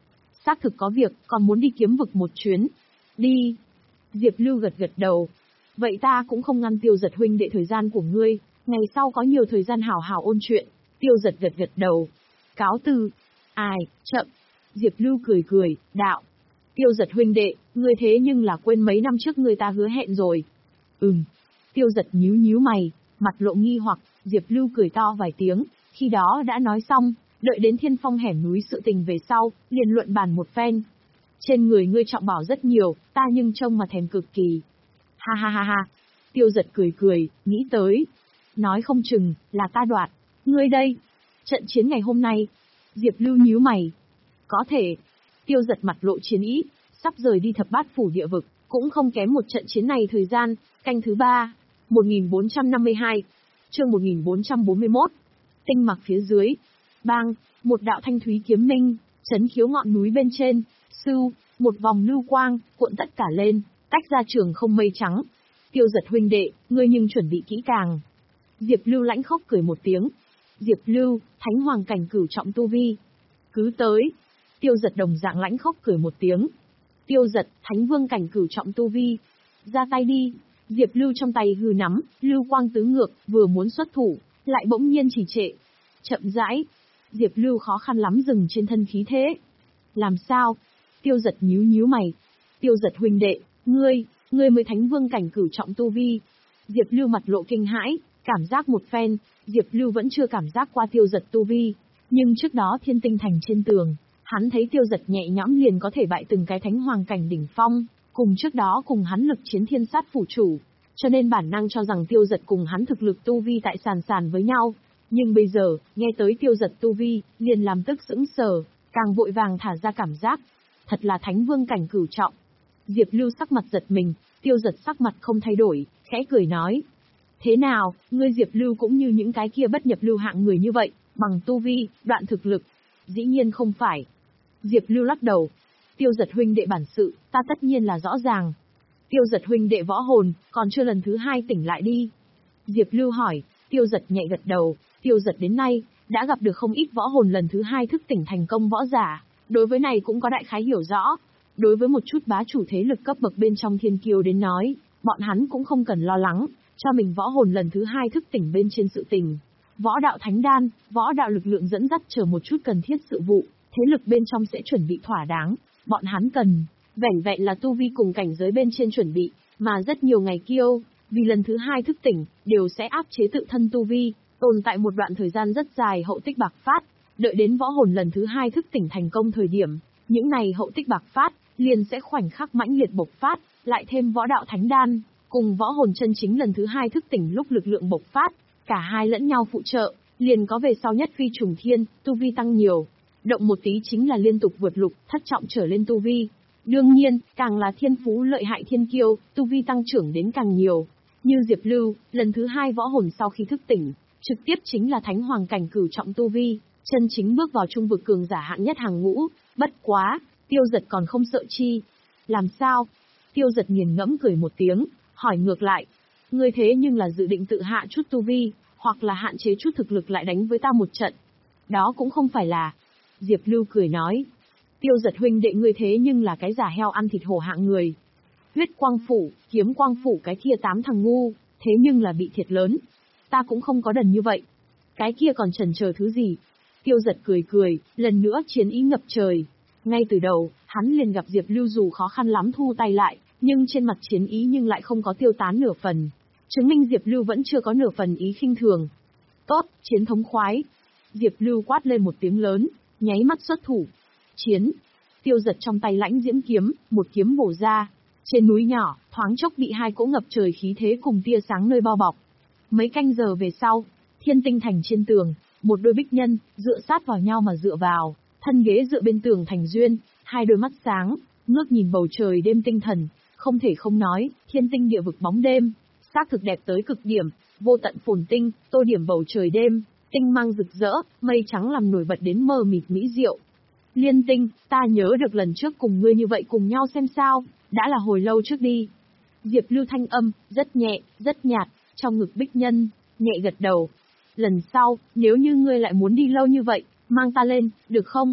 xác thực có việc, còn muốn đi kiếm vực một chuyến. Đi. Diệp Lưu gật gật đầu. Vậy ta cũng không ngăn Tiêu Giật huynh đệ thời gian của ngươi, ngày sau có nhiều thời gian hảo hảo ôn chuyện. Tiêu Giật gật gật đầu. Cáo từ. Ai, chậm. Diệp Lưu cười cười, đạo. Tiêu Giật huynh đệ, ngươi thế nhưng là quên mấy năm trước ngươi ta hứa hẹn rồi. Ừm. Tiêu Giật nhíu nhíu mày, mặt lộ nghi hoặc, Diệp Lưu cười to vài tiếng, khi đó đã nói xong, đợi đến Thiên Phong hẻm núi sự tình về sau, liền luận bàn một phen. Trên người ngươi trọng bảo rất nhiều, ta nhưng trông mà thèm cực kỳ. Ha ha ha ha. Tiêu Giật cười cười, nghĩ tới. Nói không chừng, là ta đoạt. Ngươi đây. Trận chiến ngày hôm nay. Diệp Lưu nhíu mày. Có thể. Tiêu Giật mặt lộ chiến ý, sắp rời đi thập bát phủ địa vực, cũng không kém một trận chiến này thời gian. Canh thứ ba. một nghìn bốn trăm năm mươi hai. Chương một nghìn bốn trăm bốn mươi mốt. Tinh mặc phía dưới. Bang, một đạo thanh thúy kiếm minh, chấn khiếu ngọn núi bên trên. Sưu, một vòng lưu quang, cuộn tất cả lên, tách ra trường không mây trắng. Tiêu Giật huynh đệ, ngươi nhưng chuẩn bị kỹ càng. Diệp Lưu lãnh khốc cười một tiếng. Diệp Lưu, thánh hoàng cảnh cửu trọng tu vi. Cứ tới. Tiêu Giật đồng dạng lãnh khốc cười một tiếng. Tiêu Giật, thánh vương cảnh cửu trọng tu vi. Ra tay đi. Diệp Lưu trong tay hư nắm, lưu quang tứ ngược, vừa muốn xuất thủ, lại bỗng nhiên trì trệ. Chậm rãi. Diệp Lưu khó khăn lắm dừng trên thân khí thế. Làm sao? Tiêu Giật nhíu nhíu mày. Tiêu Giật huynh đệ, ngươi, ngươi mới thánh vương cảnh cửu trọng tu vi. Diệp Lưu mặt lộ kinh hãi, cảm giác một phen, Diệp Lưu vẫn chưa cảm giác qua Tiêu Giật tu vi. Nhưng trước đó Thiên Tinh Thành trên tường, hắn thấy Tiêu Giật nhẹ nhõm liền có thể bại từng cái thánh hoàng cảnh đỉnh phong, cùng trước đó cùng hắn lực chiến thiên sát phủ chủ. Cho nên bản năng cho rằng Tiêu Giật cùng hắn thực lực tu vi tại sàn sàn với nhau. Nhưng bây giờ, nghe tới Tiêu Giật tu vi, liền làm tức sững sờ, càng vội vàng thả ra cảm giác. Thật là thánh vương cảnh cửu trọng. Diệp Lưu sắc mặt giật mình, Tiêu Giật sắc mặt không thay đổi, khẽ cười nói. Thế nào, ngươi Diệp Lưu cũng như những cái kia bất nhập lưu hạng người như vậy, bằng tu vi, đoạn thực lực. Dĩ nhiên không phải. Diệp Lưu lắc đầu. Tiêu Giật huynh đệ bản sự, ta tất nhiên là rõ ràng. Tiêu Giật huynh đệ võ hồn, còn chưa lần thứ hai tỉnh lại đi. Diệp Lưu hỏi. Tiêu Giật nhẹ gật đầu. Tiêu Giật đến nay, đã gặp được không ít võ hồn lần thứ hai thức tỉnh thành công võ giả. Đối với này cũng có đại khái hiểu rõ. Đối với một chút bá chủ thế lực cấp bậc bên trong thiên kiêu đến nói, bọn hắn cũng không cần lo lắng, cho mình võ hồn lần thứ hai thức tỉnh bên trên sự tình. Võ đạo thánh đan, võ đạo lực lượng dẫn dắt chờ một chút cần thiết sự vụ, thế lực bên trong sẽ chuẩn bị thỏa đáng. Bọn hắn cần, vẻn vẹn là tu vi cùng cảnh giới bên trên chuẩn bị, mà rất nhiều ngày kiêu, vì lần thứ hai thức tỉnh, đều sẽ áp chế tự thân tu vi, tồn tại một đoạn thời gian rất dài hậu tích bạc phát. Đợi đến võ hồn lần thứ hai thức tỉnh thành công thời điểm, những này hậu tích bạc phát, liền sẽ khoảnh khắc mãnh liệt bộc phát, lại thêm võ đạo thánh đan, cùng võ hồn chân chính lần thứ hai thức tỉnh lúc lực lượng bộc phát, cả hai lẫn nhau phụ trợ, liền có về sau nhất phi trùng thiên, tu vi tăng nhiều. Động một tí chính là liên tục vượt lục, thất trọng trở lên tu vi. Đương nhiên, càng là thiên phú lợi hại thiên kiêu, tu vi tăng trưởng đến càng nhiều. Như Diệp Lưu, lần thứ hai võ hồn sau khi thức tỉnh, trực tiếp chính là thánh hoàng cảnh cửu trọng tu vi. Chân chính bước vào trung vực cường giả hạng nhất hàng ngũ, bất quá, Tiêu Giật còn không sợ chi. Làm sao? Tiêu Giật nghiền ngẫm cười một tiếng, hỏi ngược lại. Ngươi thế nhưng là dự định tự hạ chút tu vi, hoặc là hạn chế chút thực lực lại đánh với ta một trận. Đó cũng không phải là. Diệp Lưu cười nói. Tiêu Giật huynh đệ ngươi thế nhưng là cái giả heo ăn thịt hổ hạng người. Huyết quang phủ, kiếm quang phủ cái kia tám thằng ngu, thế nhưng là bị thiệt lớn. Ta cũng không có đần như vậy. Cái kia còn chần chờ thứ gì? Tiêu Giật cười cười, lần nữa chiến ý ngập trời. Ngay từ đầu, hắn liền gặp Diệp Lưu dù khó khăn lắm thu tay lại, nhưng trên mặt chiến ý nhưng lại không có tiêu tán nửa phần. Chứng minh Diệp Lưu vẫn chưa có nửa phần ý khinh thường. Tốt, chiến thống khoái. Diệp Lưu quát lên một tiếng lớn, nháy mắt xuất thủ. Chiến. Tiêu Giật trong tay lãnh diễm kiếm, một kiếm bổ ra. Trên núi nhỏ, thoáng chốc bị hai cỗ ngập trời khí thế cùng tia sáng nơi bao bọc. Mấy canh giờ về sau, Thiên Tinh Thành trên tường, một đôi bích nhân, dựa sát vào nhau mà dựa vào, thân ghế dựa bên tường thành duyên, hai đôi mắt sáng, ngước nhìn bầu trời đêm tinh thần, không thể không nói, thiên tinh địa vực bóng đêm, xác thực đẹp tới cực điểm, vô tận phồn tinh, tô điểm bầu trời đêm, tinh mang rực rỡ, mây trắng làm nổi bật đến mờ mịt mỹ diệu. Liên Tinh, ta nhớ được lần trước cùng ngươi như vậy cùng nhau xem sao, đã là hồi lâu trước đi. Diệp Lưu thanh âm, rất nhẹ, rất nhạt, trong ngực bích nhân, nhẹ gật đầu. Lần sau, nếu như ngươi lại muốn đi lâu như vậy, mang ta lên, được không?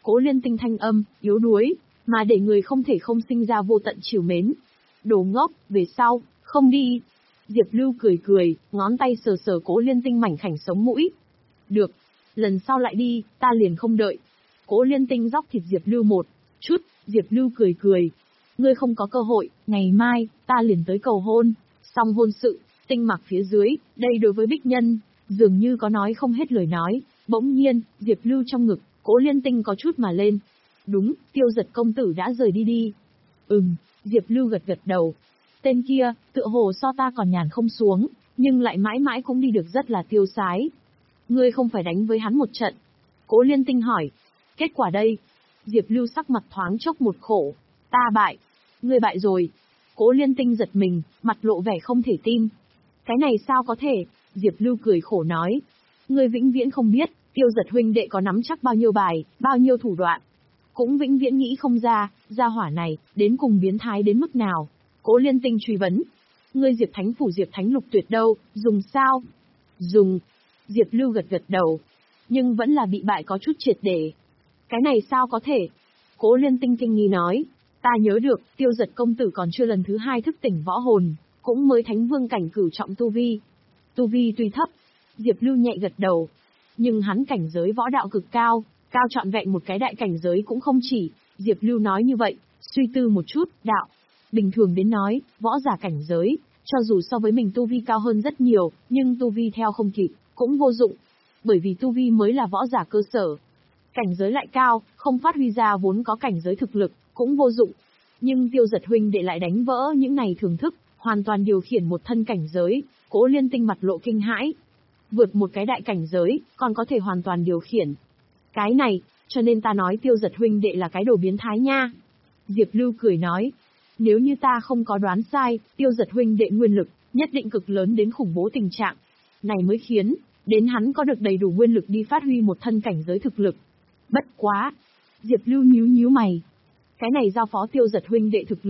Cố Liên Tinh thanh âm, yếu đuối, mà để người không thể không sinh ra vô tận trìu mến. Đồ ngốc, về sau, không đi. Diệp Lưu cười cười, ngón tay sờ sờ Cố Liên Tinh mảnh khảnh sống mũi. Được, lần sau lại đi, ta liền không đợi. Cố Liên Tinh róc thịt Diệp Lưu một chút, Diệp Lưu cười cười. Ngươi không có cơ hội, ngày mai, ta liền tới cầu hôn. Xong hôn sự, tinh mặc phía dưới, đây đối với Bích Nhân, dường như có nói không hết lời nói. Bỗng nhiên, Diệp Lưu trong ngực, Cố Liên Tinh có chút mà lên. Đúng, Tiêu Giật công tử đã rời đi đi. Ừm, Diệp Lưu gật gật đầu. Tên kia, tựa hồ so ta còn nhàn không xuống, nhưng lại mãi mãi cũng đi được rất là tiêu sái. Ngươi không phải đánh với hắn một trận. Cố Liên Tinh hỏi. Kết quả đây? Diệp Lưu sắc mặt thoáng chốc một khổ. Ta bại. Ngươi bại rồi. Cố Liên Tinh giật mình, mặt lộ vẻ không thể tin. Cái này sao có thể? Diệp Lưu cười khổ nói. Ngươi vĩnh viễn không biết, Tiêu Giật huynh đệ có nắm chắc bao nhiêu bài, bao nhiêu thủ đoạn. Cũng vĩnh viễn nghĩ không ra, gia hỏa này, đến cùng biến thái đến mức nào. Cố Liên Tinh truy vấn. Ngươi Diệp Thánh Phủ Diệp Thánh Lục tuyệt đâu, dùng sao? Dùng. Diệp Lưu gật gật đầu. Nhưng vẫn là bị bại có chút triệt để. Cái này sao có thể? Cố Liên Tinh kinh nghi nói. Ta nhớ được, Tiêu Giật công tử còn chưa lần thứ hai thức tỉnh võ hồn, cũng mới Thánh Vương cảnh cửu trọng tu vi. Tu vi tuy thấp. Diệp Lưu nhẹ gật đầu. Nhưng hắn cảnh giới võ đạo cực cao, cao trọn vẹn một cái đại cảnh giới cũng không chỉ. Diệp Lưu nói như vậy, suy tư một chút, đạo. Bình thường đến nói, võ giả cảnh giới, cho dù so với mình tu vi cao hơn rất nhiều, nhưng tu vi theo không kịp, cũng vô dụng. Bởi vì tu vi mới là võ giả cơ sở. Cảnh giới lại cao, không phát huy ra vốn có cảnh giới thực lực, cũng vô dụng. Nhưng Tiêu Giật huynh đệ lại đánh vỡ những này thường thức, hoàn toàn điều khiển một thân cảnh giới. Cố Liên Tinh mặt lộ kinh hãi. Vượt một cái đại cảnh giới, còn có thể hoàn toàn điều khiển. Cái này, cho nên ta nói Tiêu Giật huynh đệ là cái đồ biến thái nha. Diệp Lưu cười nói. Nếu như ta không có đoán sai, Tiêu Giật huynh đệ nguyên lực, nhất định cực lớn đến khủng bố tình trạng. Này mới khiến, đến hắn có được đầy đủ nguyên lực đi phát huy một thân cảnh giới thực lực. Bất quá. Diệp Lưu nhíu nhíu mày. Cái này giao phó Tiêu Giật huynh đệ thực lực.